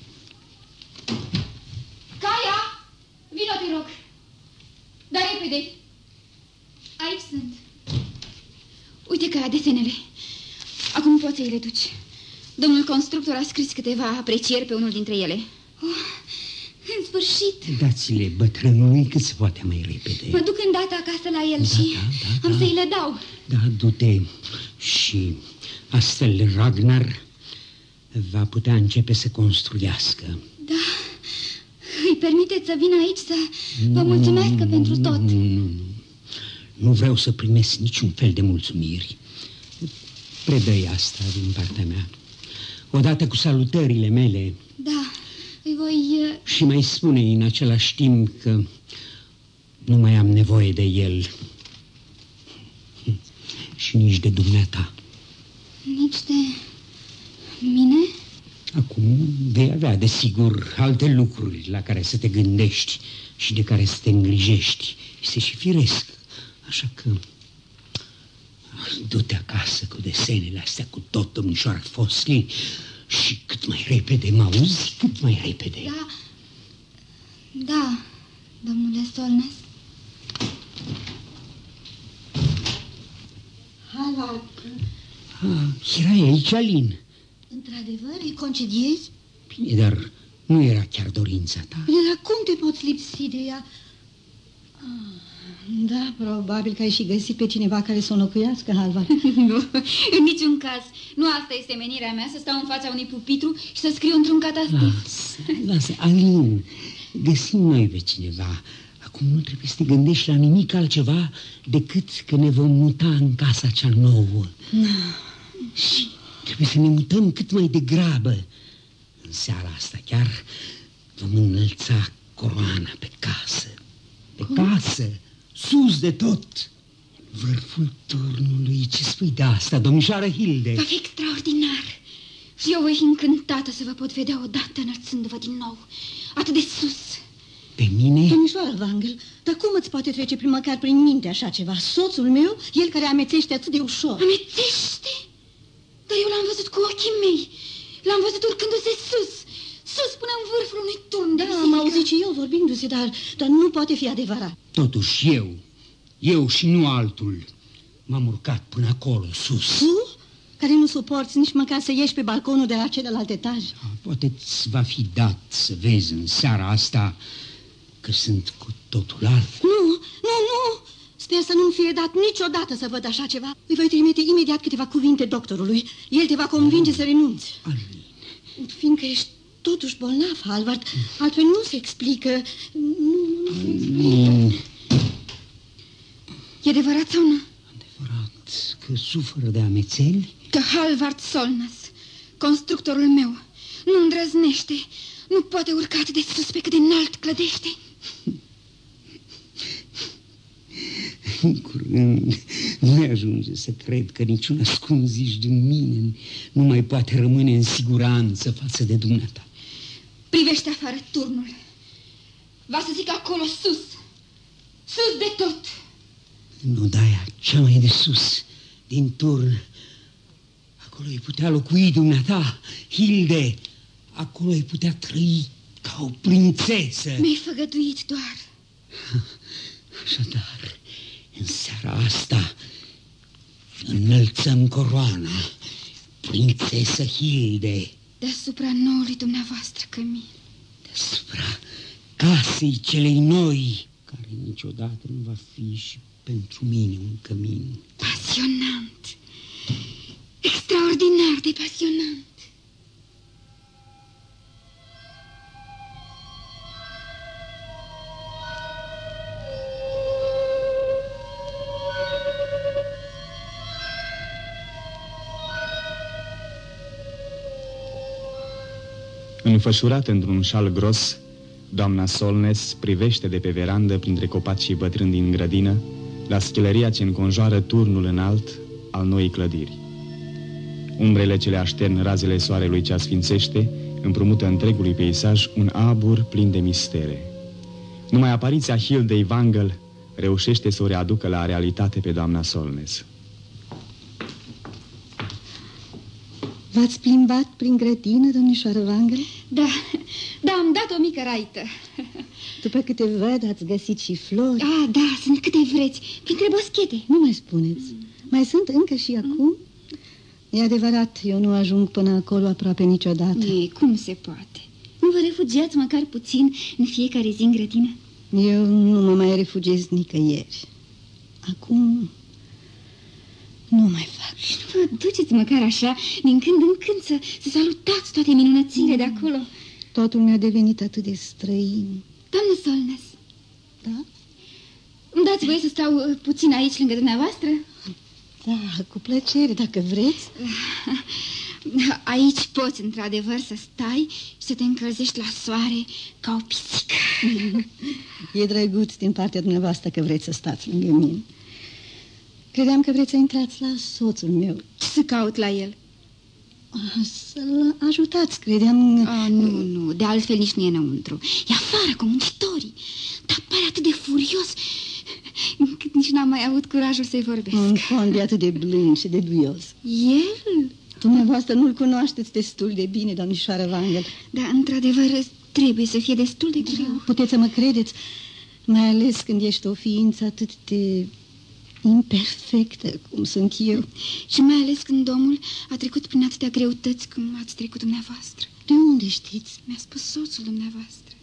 S4: Caia! Vino, te rog. Dar repede. Aici sunt. Uite, Caia, desenele. Acum poți să-i le duci. Domnul constructor a scris câteva aprecieri pe unul dintre ele. În sfârșit.
S5: Dați-le bătrânului cât se poate mai repede.
S4: Mă duc îndată acasă la el și am să-i le dau.
S5: Da, du-te. Și astfel Ragnar va putea începe să construiască.
S4: Da. Îi permiteți să vină aici să vă mulțumească pentru tot?
S5: Nu vreau să primesc niciun fel de mulțumiri. Predă-i asta din partea mea. Odată cu salutările mele.
S4: Da, îi voi...
S5: Și mai spune în același timp că nu mai am nevoie de el. Și nici de dumneata.
S4: Nici de mine?
S5: Acum vei avea, desigur, alte lucruri la care să te gândești și de care să te îngrijești. Este și firesc. Așa că du-te acasă cu desenele astea, cu tot, domnișoară Fosli, și cât mai repede, mă auzi? Cât mai repede.
S4: Da, da, domnule Solnes.
S6: Halvard.
S5: Erai aici, Alin?
S6: Într-adevăr, îi concediezi?
S5: Bine, dar nu era chiar dorința ta.
S6: Bine, dar cum te poți lipsi de ea? Da, probabil că ai și găsit pe cineva care să o înlocuiască, Halvard.
S4: Nu, în niciun caz. Nu asta este menirea mea, să stau în fața unui pupitru și să scriu într-un catastrof.
S5: Lasă, Alin, găsim noi pe cineva. Acum nu trebuie să te gândești la nimic altceva decât că ne vom muta în casa cea nouă. Și trebuie să ne mutăm cât mai degrabă. În seara asta chiar vom înălța coroana pe casă. Pe casă, sus de tot. Vârful turnului. Ce spui de asta, domnișoară Hilde?
S4: Va fi extraordinar. Și eu voi fi încântată să vă pot vedea odată înălțându-vă din nou. Atât de sus.
S5: Pe mine?
S6: Domnișoară Wangel, dar cum îți poate trece măcar prin minte așa ceva? Soțul meu, el care amețește atât de ușor.
S4: Amețește? Dar eu l-am văzut cu ochii mei. L-am văzut urcându-se sus. Sus până în vârful unui turn de biserică.
S6: Am auzit și eu vorbindu-se, dar nu poate fi adevărat.
S5: Totuși eu și nu altul, m-am urcat până acolo, sus.
S6: Tu? Care nu suporți nici măcar să ieși pe balconul de la celălalt etaj?
S5: Poate îți va fi dat să vezi în seara asta că sunt cu totul alt.
S6: Nu! Sper să nu-mi fie dat niciodată să văd așa ceva. Îi voi trimite imediat câteva cuvinte doctorului. El te va convinge să renunți.
S5: Alin.
S6: Fiindcă ești totuși bolnav, Halvard, altfel nu se explică.
S5: Alin.
S4: E adevărat sau nu?
S5: Adevărat că suferă de amețeli?
S4: Că Halvard Solnes, constructorul meu, nu îndrăznește, nu poate urca atât de sus pe cât de înalt clădește.
S5: În curând nu ajunge să cred că niciun ascunziș din mine nu mai poate rămâne în siguranță față de dumneata.
S4: Privește afară turnul. Va să zic acolo sus. Sus de tot.
S5: În odaia cea mai de sus din turn. Acolo îi putea locui dumneata, Hilde. Acolo îi putea trăi ca o prințesă.
S4: Mi-ai făgăduit doar.
S5: Așadar, în seara asta înălțăm coroana, prințesă Hilde.
S4: Deasupra noului dumneavoastră cămin.
S5: Deasupra casei celei noi, care niciodată nu va fi și pentru mine un cămin.
S4: Pasionant. Extraordinar de pasionant.
S2: Înfășurată într-un șal gros, doamna Solnes privește de pe verandă printre copacii bătrâni din grădină la schelăria ce înconjoară turnul înalt al noii clădiri. Umbrele ce le aștern razele soarelui ce asfințește împrumută întregului peisaj un abur plin de mistere. Numai apariția Hildei Wangel reușește să o readucă la realitate pe doamna Solnes.
S6: V-ați plimbat prin grădină, domnișoară Wangel?
S4: Da, am dat o mică raită.
S6: După câte văd, ați găsit și flori.
S4: Da, sunt câte vreți, printre boschete.
S6: Nu mai spuneți. Mai sunt încă și acum? E adevărat, eu nu ajung până acolo aproape niciodată.
S4: Cum se poate? Nu vă refugiați măcar puțin în fiecare zi în grădină?
S6: Eu nu mă mai refugiez nicăieri. Acum nu mai fac.
S4: Și nu vă duceți măcar așa, din când în când, să salutați toate minunățile de acolo?
S6: Totul mi-a devenit atât de străin.
S4: Doamnă Solnes.
S6: Da?
S4: Îmi dați voie să stau puțin aici lângă dumneavoastră?
S6: Da, cu plăcere, dacă vreți.
S4: Aici poți, într-adevăr, să stai și să te încălzești la soare ca o pisică.
S6: E drăguț din partea dumneavoastră că vreți să stați lângă mine. Credeam că vreți să intrați la soțul meu.
S4: Ce să caut la el?
S6: Să-l ajutați, credeam...
S4: Nu, de altfel nici nu e înăuntru. E afară cu muncitorii. Dar pare atât de furios încât nici n-am mai avut curajul să-i vorbesc.
S6: Un fond atât de blând și de duios.
S4: El?
S6: Dumneavoastră nu-l cunoașteți destul de bine, domnișoară Wangel.
S4: Da, într-adevăr, trebuie să fie destul de greu.
S6: Puteți să mă credeți, mai ales când ești o ființă atât de imperfectă cum sunt eu.
S4: Și mai ales când omul a trecut prin atâtea greutăți cum ați trecut dumneavoastră.
S6: De unde știți?
S4: Mi-a spus soțul dumneavoastră.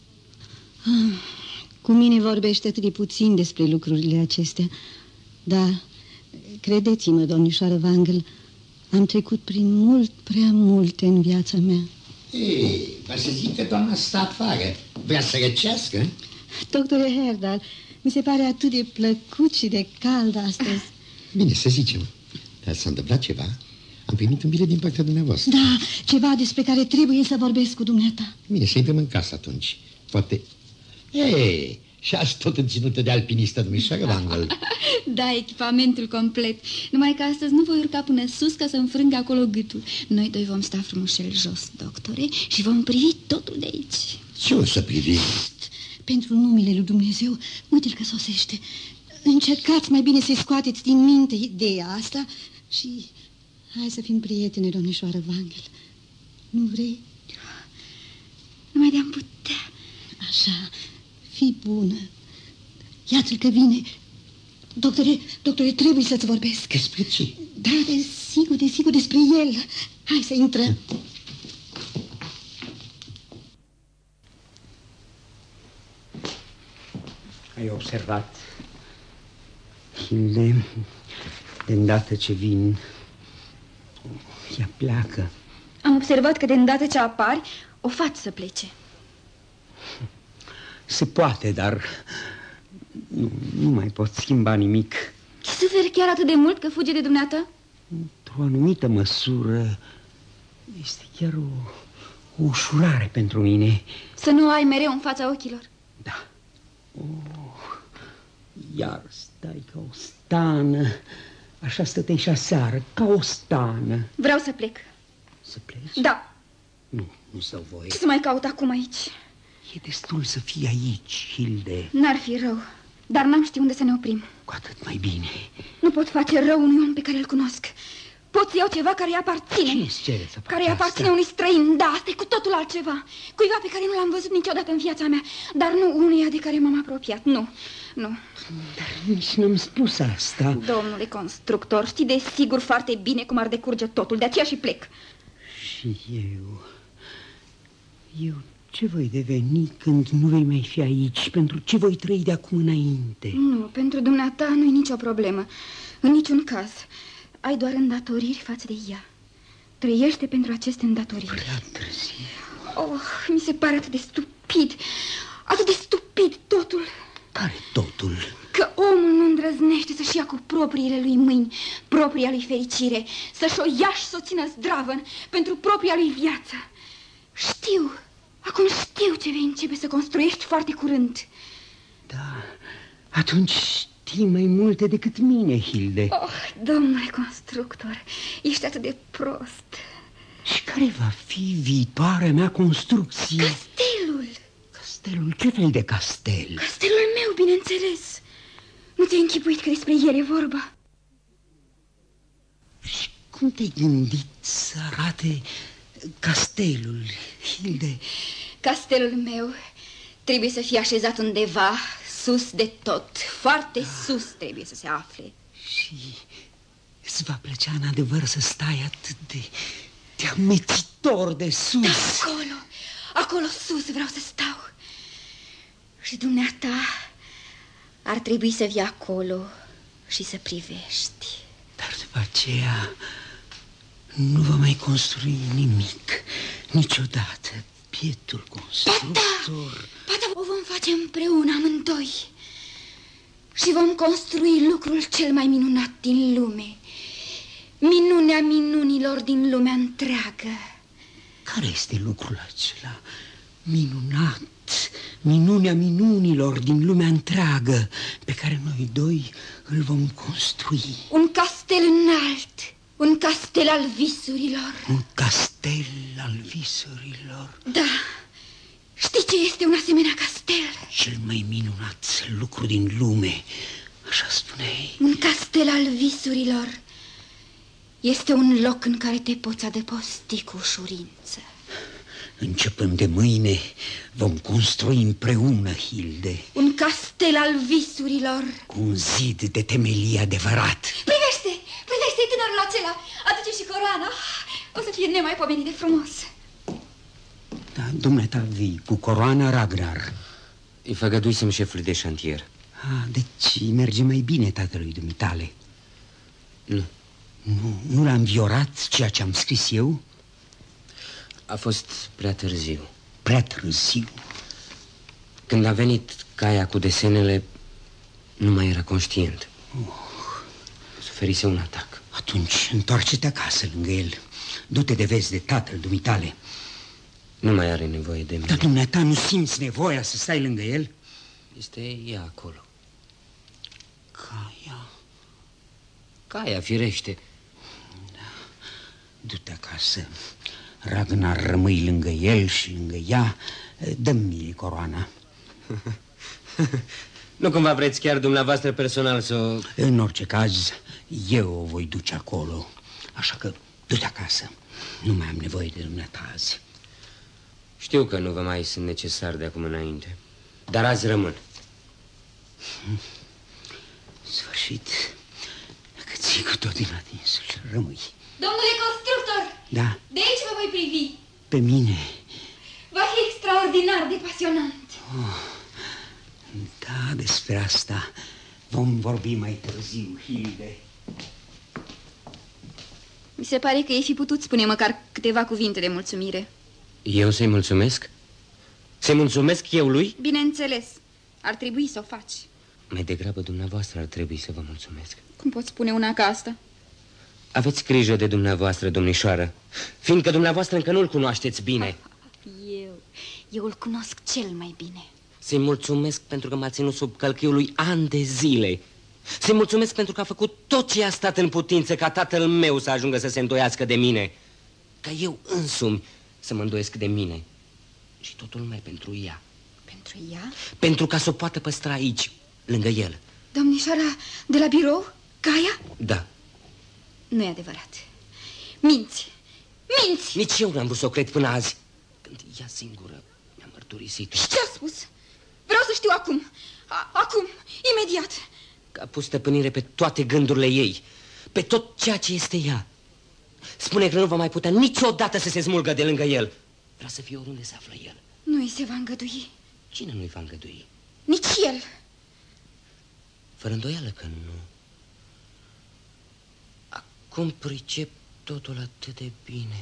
S6: Cu mine vorbește atât de puțin despre lucrurile acestea. Dar, credeți-mă, domnișoară Wangel, am trecut prin mult, prea multe în viața mea.
S7: Ei, va să zic că doamna stă afară. Vrea să răcească?
S6: Doctore Herdal, mi se pare atât de plăcut și de cald astăzi.
S7: Bine, să zicem. Dar s-a întâmplat ceva? Am primit un bilet din partea dumneavoastră.
S6: Da, ceva despre care trebuie să vorbesc cu dumneata.
S7: Bine, să intrăm în casă atunci. Poate... Ei, și azi tot înținută de alpinistă, domnișoară Wangel.
S4: Da, echipamentul complet. Numai că astăzi nu voi urca până sus ca să-mi frâng acolo gâtul. Noi doi vom sta frumușel jos, doctore, și vom privi totul de aici.
S7: Ce o să privim?
S6: Pentru numele lui Dumnezeu, uite-l că sosește. Încercați mai bine să-i scoateți din minte ideea asta și hai să fim prietene, domnișoară Wangel. Nu vrei?
S4: Numai de-am putea.
S6: Așa, fii bună. Iată-l că vine. Doctore, trebuie să-ți vorbesc.
S7: Despre ce?
S6: Da, desigur, despre el. Hai să intrăm.
S5: Ai observat, Hilde, de îndată ce vin, ea pleacă.
S4: Am observat că de îndată ce apari, o faci să plece.
S5: Se poate, dar nu mai pot schimba nimic.
S4: Și suferi chiar atât de mult că fuge de dumneata?
S5: Într-o anumită măsură este chiar o ușurare pentru mine.
S4: Să nu ai mereu în fața ochilor.
S5: Da. Iar stai ca o stană. Așa stăteai și aseară, ca o stană.
S4: Vreau să plec.
S5: Să pleci?
S4: Da.
S5: Nu stau voie.
S4: Ce să mai caut acum aici?
S5: E destul să fii aici, Hilde.
S4: N-ar fi rău, dar n-am știut unde să ne oprim.
S5: Cu atât mai bine.
S4: Nu pot face rău unui om pe care îl cunosc. Pot să iau ceva care îi aparține.
S5: Cine-ți cere să faci
S4: care îi aparține
S5: asta?
S4: unui străin. Da, asta e cu totul altceva. Cuiva pe care nu l-am văzut niciodată în viața mea. Dar nu unuia de care m-am apropiat. Nu.
S5: Dar nici n-am spus asta.
S4: Domnule constructor, știi de sigur foarte bine cum ar decurge totul. De aceea și plec.
S5: Și eu ce voi deveni când nu vei mai fi aici? Pentru ce voi trăi de acum înainte?
S4: Nu, pentru dumneata nu e nicio problemă. În niciun caz. Ai doar îndatoriri față de ea. Trăiește pentru aceste îndatoriri.
S5: Prea târziu.
S4: Oh, mi se pare atât de stupid. Atât de stupid totul.
S5: Care totul?
S4: Că omul nu îndrăznește să-și ia cu propriile lui mâini propria lui fericire, să-și o ia și să o țină zdravă pentru propria lui viață. Acum știu ce vei începe să construiești foarte curând.
S5: Da, atunci știi mai multe decât mine, Hilde.
S4: Oh, domnule constructor, ești atât de prost.
S5: Și care va fi viitoarea mea construcție?
S4: Castelul.
S5: Castelul? Ce fel de castel?
S4: Castelul meu, bineînțeles. Nu ți-ai închipuit că despre el e vorba?
S5: Și cum te-ai gândit să arate castelul, Hilde?
S4: Castelul meu trebuie să fie așezat undeva sus de tot. Foarte sus trebuie să se afle.
S5: Și îți va plăcea în adevăr să stai atât de amețitor de sus?
S4: Da, acolo sus vreau să stau. Și dumneata ar trebui să vii acolo și să privești.
S5: Dar după aceea nu va mai construi nimic niciodată, bietul constructor.
S4: Poate o vom face împreună amândoi. Și vom construi lucrul cel mai minunat din lume. Minunea minunilor din lumea întreagă.
S5: Care este lucrul acela minunat, minunea minunilor din lumea întreagă pe care noi doi îl vom construi.
S4: Un castel înalt, un castel al visurilor.
S5: Un castel al visurilor.
S4: Da, știi ce este un asemenea castel?
S5: Cel mai minunat lucru din lume, așa spuneai.
S4: Un castel al visurilor este un loc în care te poți adăposti cu ușurință.
S5: Începând de mâine, vom construi împreună, Hilde.
S4: Un castel al visurilor.
S5: Cu un zid de temelie adevărat.
S4: Privește, privește tânărul acela. Aduce și coroana. O să fie nemaipomenit de frumos.
S5: Da, dumneata vii cu coroana, Ragnar.
S1: Îi făgăduisem șefului de șantier.
S5: Deci merge mai bine tatălui dumitale.
S1: Nu.
S5: Nu l-am viorat ceea ce am scris eu?
S1: A fost prea târziu.
S5: Prea târziu?
S1: Când a venit Caia cu desenele, nu mai era conștient. Suferise un atac.
S5: Atunci întoarce-te acasă lângă el. Du-te de vezi de tatăl dumitale.
S1: Nu mai are nevoie de mine.
S5: Dar dumneata nu simți nevoia să stai lângă el?
S1: Este ea acolo.
S5: Caia?
S1: Caia, firește.
S5: Da. Du-te acasă. Ragnar, rămâi lângă el și lângă ea. Dă-mi coroana.
S1: Nu cumva vreți chiar dumneavoastră personal să o...
S5: În orice caz, eu o voi duce acolo. Așa că du-te acasă. Nu mai am nevoie de dumneata azi.
S1: Știu că nu vă mai sunt necesar de acum înainte, dar azi rămân.
S5: Sfârșit. Dacă ții cu tot din atinsul, rămâi.
S4: Domnule constructor!
S5: Da?
S4: De aici vă voi privi.
S5: Pe mine?
S4: Va fi extraordinar de pasionant.
S5: Da, despre asta vom vorbi mai târziu, Hilde.
S4: Mi se pare că ei fi putut spune măcar câteva cuvinte de mulțumire.
S1: Eu să-i mulțumesc? Să-i mulțumesc eu lui?
S4: Bineînțeles, ar trebui să o faci.
S1: Mai degrabă dumneavoastră ar trebui să vă mulțumesc.
S4: Cum poți spune una ca asta?
S1: Aveți grijă de dumneavoastră, domnișoară, fiindcă dumneavoastră încă nu-l cunoașteți bine.
S4: Eu îl cunosc cel mai bine.
S1: Să-i mulțumesc pentru că m-a ținut sub călcâiul lui ani de zile. Să-i mulțumesc pentru că a făcut tot ce a stat în putință ca tatăl meu să ajungă să se îndoiască de mine. Ca eu însumi să mă îndoiesc de mine. Și totul numai pentru ea.
S4: Pentru ea?
S1: Pentru ca să o poată păstra aici, lângă el.
S4: Domnișoara de la birou? Caia?
S1: Da.
S4: Nu e adevărat. Minți! Minți!
S1: Nici eu n-am vrut să o cred până azi, când ea singură mi-a mărturisit.
S4: Și ce-a spus? Vreau să știu acum. Acum, imediat.
S1: Că a pus stăpânire pe toate gândurile ei, pe tot ceea ce este ea. Spune că nu va mai putea niciodată să se smulgă de lângă el. Vrea să fie oriunde se află el.
S4: Nu îi se va îngădui.
S1: Cine nu-i va îngădui?
S4: Nici el.
S1: Fără îndoială că nu. Acum pricep totul atât de bine.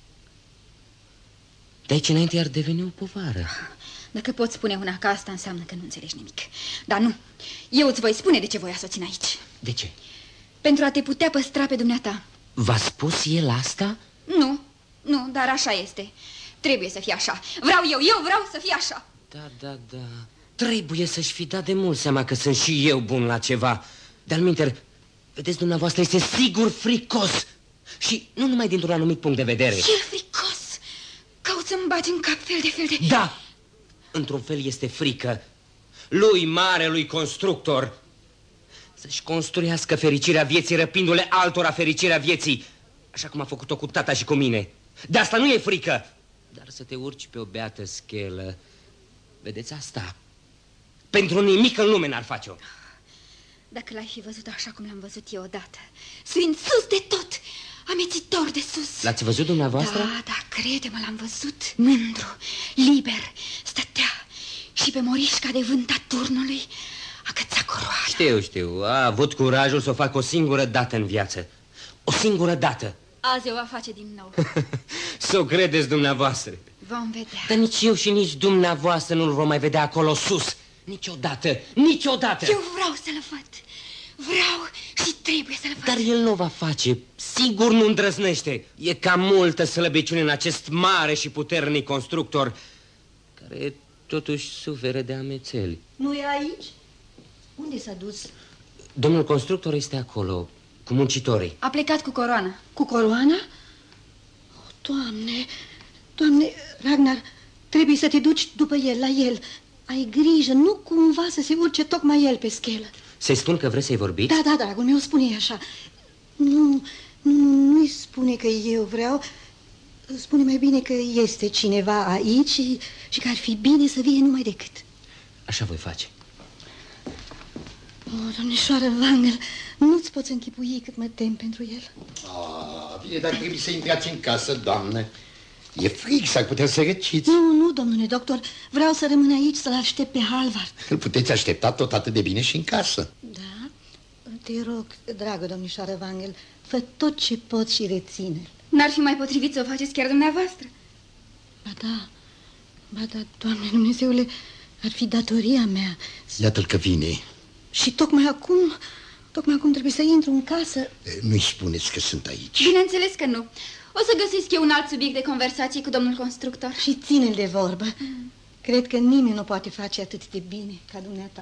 S1: De aici înainte ar deveni o povară.
S4: Dacă poți spune una ca asta, înseamnă că nu înțelegi nimic. Dar nu, eu îți voi spune de ce voia să o țin aici.
S1: De ce?
S4: Pentru a te putea păstra pe dumneata.
S1: V-a spus el asta?
S4: Nu, dar așa este. Trebuie să fie așa. Eu vreau să fie așa.
S1: Da. Trebuie să-și fi dat de mult seama că sunt și eu bun la ceva. De-al minter, vedeți dumneavoastră, este sigur fricos. Și nu numai dintr-un anumit punct de vedere.
S4: E fricos. Cauți să-mi bagi în cap fel de...
S1: Da, într-un fel este frică. Lui, marelui constructor, să-și construiască fericirea vieții, răpindu-le altora fericirea vieții, așa cum a făcut-o cu tata și cu mine. De asta nu e frică. Dar să te urci pe o beată schelă, vedeți asta? Pentru nimic în lume n-ar face-o.
S4: Dacă l-ai fi văzut așa cum l-am văzut eu odată, suind sus de tot, amețitor de sus.
S1: L-ați văzut dumneavoastră?
S4: Da, crede-mă, l-am văzut. Mândru, liber, stătea și pe morișca de vânt a turnului agăța coroana.
S1: Știu, a avut curajul să o facă o singură dată în viață. O singură dată.
S4: Azi o va face din nou.
S1: Să o credeți dumneavoastră.
S4: Vom vedea.
S1: Dar nici eu și nici dumneavoastră nu-l vom mai vedea acolo sus. Niciodată.
S4: Eu vreau să-l văd. Vreau și trebuie să-l văd.
S1: Dar el nu va face. Sigur nu îndrăznește. E cam multă slăbiciune în acest mare și puternic constructor, care totuși suferă de amețeli.
S6: Nu e aici? Unde s-a dus?
S1: Domnul constructor este acolo, cu muncitorii.
S4: A plecat cu coroana.
S6: Cu coroana? Oh, Doamne, Doamne, Ragnar, trebuie să te duci după el, la el. Ai grijă, nu cumva să se urce tocmai el pe schelă.
S1: Să-i spun că vreți să-i vorbiți?
S6: Da, dragul meu, spune-i așa. Nu-i spune că eu vreau. Spune mai bine că este cineva aici și că ar fi bine să vie numai decât.
S1: Așa voi face.
S6: Oh, domnișoară Wangel, nu-ți poți închipui cât mă tem pentru el.
S7: Bine, dar trebuie să intrați în casă, doamnă. E frig, s-ar putea să răciți.
S6: Nu, domnule doctor, vreau să rămân aici să-l aștept pe Halvard.
S7: Îl puteți aștepta tot atât de bine și în casă.
S6: Da? Te rog, dragă domnișoară Wangel, fă tot ce poți și reține-l.
S4: N-ar fi mai potrivit să o faceți chiar dumneavoastră?
S6: Ba da, Doamne Dumnezeule, ar fi datoria mea.
S7: Iată-l că vine.
S6: Și tocmai acum trebuie să intru în casă.
S7: Nu-i spuneți că sunt aici.
S4: Bineînțeles că nu. O să găsesc eu un alt subiect de conversație cu domnul constructor.
S6: Și ține-l de vorbă. Cred că nimeni nu poate face atât de bine ca dumneata.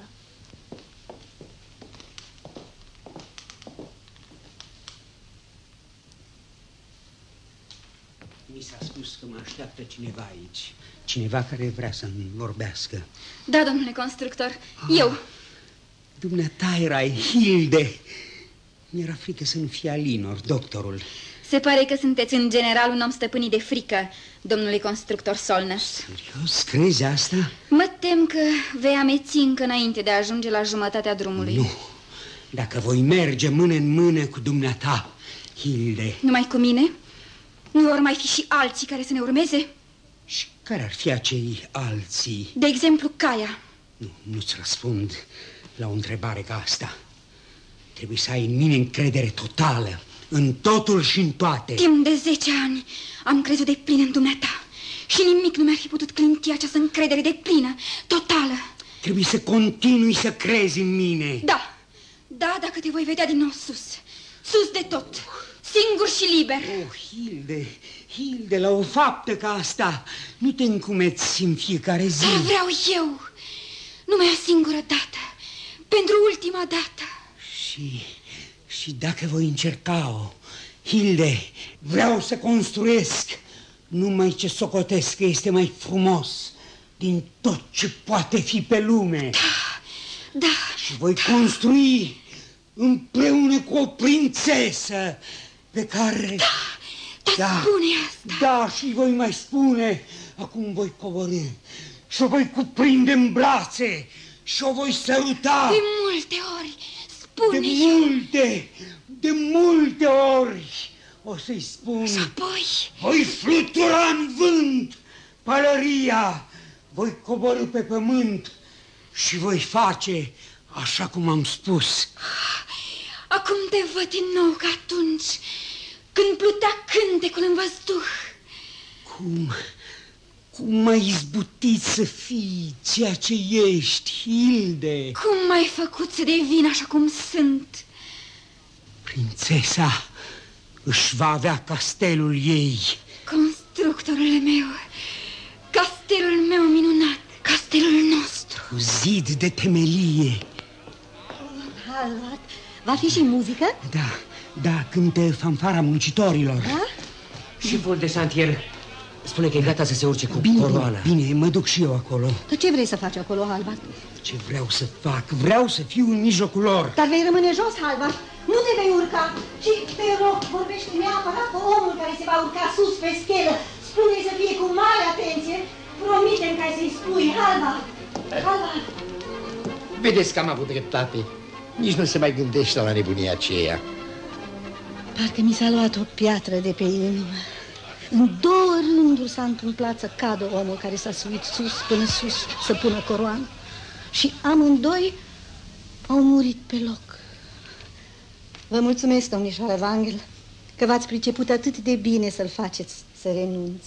S5: Mi s-a spus că mă așteaptă cineva aici. Cineva care vrea să-mi vorbească.
S4: Da, domnule constructor, eu.
S5: Dumneata erai Hilde. Mi-era frică să nu fie Alinor, doctorul.
S4: Se pare că sunteți în general un om stăpânit de frică, domnule constructor Solness.
S5: Serios? Crezi asta?
S4: Mă tem că vei ameți încă înainte de a ajunge la jumătatea drumului.
S5: Nu. Dacă voi merge mână în mână cu dumneata, Hilde.
S4: Numai cu mine? Nu vor mai fi și alții care să ne urmeze?
S5: Și care ar fi acei alții?
S4: De exemplu, Caia.
S5: Nu-ți răspund la o întrebare ca asta. Trebuie să ai în mine încredere totală, în totul și în toate.
S4: Timp de 10 ani am crezut de plin în dumneata și nimic nu mi-ar fi putut clinti această încredere de plină, totală.
S5: Trebuie să continui să crezi în mine.
S4: Da, dacă te voi vedea din nou sus de tot, singur și liber.
S5: Oh, Hilde, la o faptă ca asta nu te încumeți în fiecare zi.
S4: Da, vreau eu, numai o singură dată, pentru ultima dată.
S5: Și dacă voi încerca-o, Hilde, vreau să construiesc numai ce socotesc că este mai frumos din tot ce poate fi pe lume.
S4: Da.
S5: Și voi construi împreună cu o prințesă pe care...
S4: Da, spune asta.
S5: Da, și voi mai spune, acum voi coborî și o voi cuprinde în brațe și o voi săruta.
S4: De multe ori, spune.
S5: De multe ori o să-i spun.
S4: Și apoi?
S5: Voi flutura în vânt pălăria, voi coborî pe pământ și voi face așa cum am spus.
S4: Acum te văd din nou ca atunci, când plutea cântecul în văzduh.
S5: Cum m-ai izbutit să fii ceea ce ești, Hilde?
S4: Cum m-ai făcut să devin așa cum sunt?
S5: Prințesa își va avea castelul ei.
S4: Constructorul meu, castelul meu minunat, castelul nostru.
S5: Cu zid de temelie.
S6: Halvard, va fi și muzică?
S5: Da, cântă fanfara muncitorilor.
S6: Da?
S1: Și Vol de Santier spune că e gata să se urce cu coroana.
S5: Bine, mă duc și eu acolo.
S6: Dar ce vrei să faci acolo, Halvard?
S5: Ce vreau să fac? Vreau să fiu în mijlocul lor.
S6: Dar vei rămâne jos, Halvard. Nu te vei urca. Și te rog, vorbește neapărat cu omul care se va urca sus pe schelă. Spune-i să fie cu mare atenție. Promite-mi că ai să-i spui, Halvard. Halvard.
S7: Vedeți că am avut dreptate. Nici nu se mai gândește la nebunia aceea.
S6: Parcă mi s-a luat o piatră de pe inimă. În 2 rânduri s-a întâmplat să cadă omul care s-a suit sus până sus să pună coroană. Și amândoi au murit pe loc. Vă mulțumesc, domnișoară Wangel, că v-ați priceput atât de bine să-l faceți să renunțe.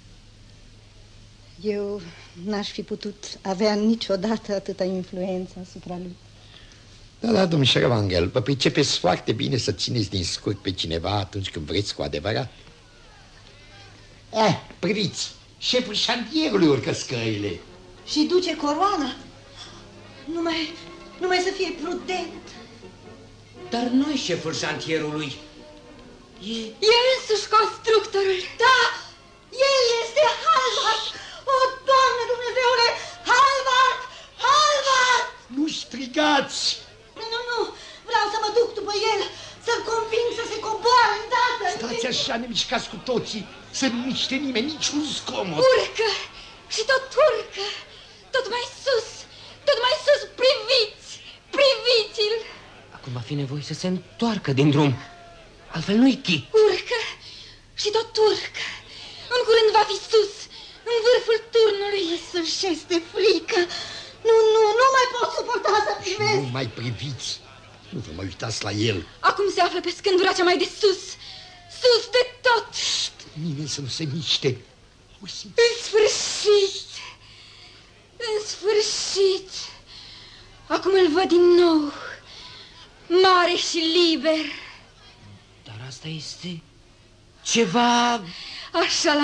S6: Eu n-aș fi putut avea niciodată atâta influență asupra lui.
S7: Da, domnișoară Wangel, vă pricepeți foarte bine să țineți din scurt pe cineva atunci când vreți cu adevărat. Priviți, șeful șantierului urcă scările.
S6: și duce coroana. Numai să fie prudent.
S1: Dar noi, șeful șantierului.
S4: E însuși constructorul.
S6: Da, el este Halvard. O, Doamne Dumnezeule, Halvard! Halvard!
S7: Nu strigați!
S6: Nu, vreau să mă duc după el, să-l conving să se coboare îndată.
S7: Stați așa, ne mișcați cu toții, să nu miște nimeni, niciun zgomot.
S4: Urcă și tot urcă, tot mai sus, priviți-l.
S1: Acum va fi nevoie să se întoarcă din drum, altfel nu-i chi.
S4: Urcă și tot urcă, în curând va fi sus, în vârful turnului.
S6: Să-și este frică. Nu mai pot suporta să privesc.
S7: Nu mai priviți, nu vă mai uitați la el.
S4: Acum se află pe scândura cea mai de sus, sus de tot.
S7: Nimeni să nu se miște.
S4: În sfârșit, acum îl văd din nou, mare și liber.
S1: Dar asta este ceva...
S4: Așa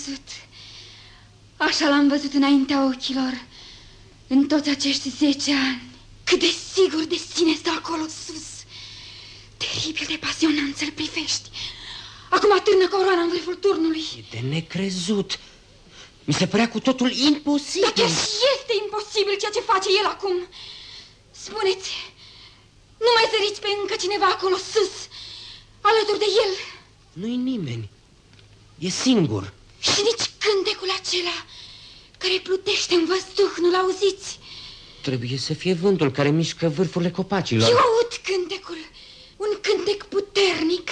S4: l-am văzut înaintea ochilor, în toți acești 10 ani. Cât de sigur de sine stă acolo sus. Teribil de pasionant să-l privești. Acum atârnă coroana în vârful turnului.
S1: E de necrezut. Mi se părea cu totul imposibil.
S4: Dar chiar este imposibil ceea ce face el acum. Spuneți, nu mai zăriți pe încă cineva acolo sus, alături de el?
S1: Nu-i nimeni. E singur.
S4: Și nici cântecul acela care plutește în văzduh, nu-l auziți?
S1: Trebuie să fie vântul care mișcă vârfurile copacilor.
S4: Eu aud cântecul, un cântec puternic.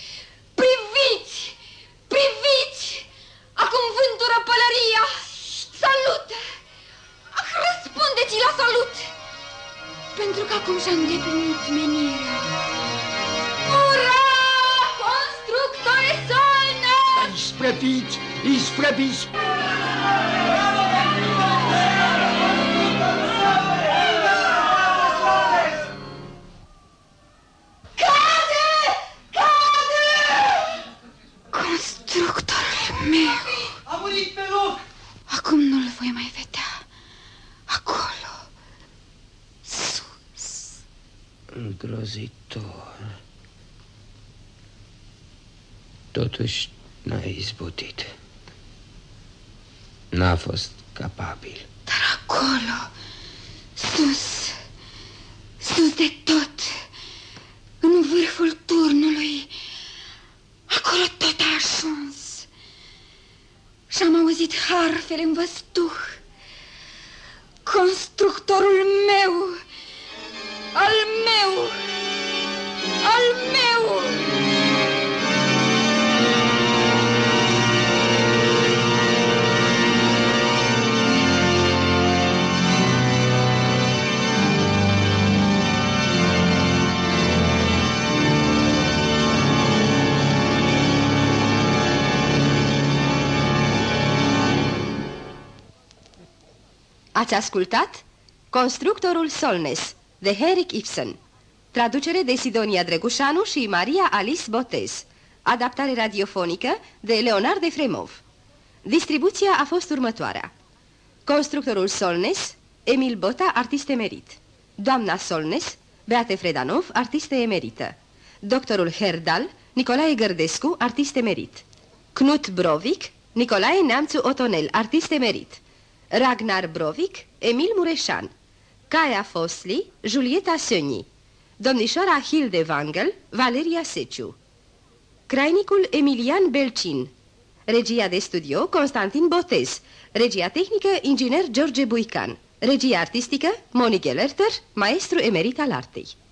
S4: Priviți! Acum vântură pălăria. Salută! Răspundeți la salut! Pentru că acum și-a îndeplinit menirea. Ura! Constructore Solnes!
S7: Isprăviți!
S4: Constructorul meu
S3: a murit pe loc.
S4: Acum nu-l voi mai vedea. Acolo, sus.
S1: Îngrozitor. Totuși n-a izbutit. N-a fost capabil.
S4: Dar acolo, sus de tot, în vârful turnului, acolo tot a ajuns. Și-am auzit harfele în văzduh. Constructorul meu, al meu.
S8: Ați ascultat Constructorul Solnes, de Henrik Ibsen. Traducere de Sidonia Drăgușanu și Maria Alice Botez. Adaptare radiofonică de Leonard de Fremov. Distribuția a fost următoarea: Constructorul Solnes, Emil Bota, artist emerit; Doamna Solnes, Beate Fredanov, artistă emerită; Doctorul Herdal, Nicolae Gărdescu, artist emerit; Knut Brovik, Nicolae Neamțu Otonel, artist emerit; Ragnar Brovik, Emil Mureșan; Caia Fosli, Julieta Söni; domnișoara Hilde Wangel, Valeria Seciu; crainicul Emilian Belcin; regia de studio Constantin Botez; regia tehnică inginer George Buican; regia artistică Monique Lerter, maestru emerit al artei.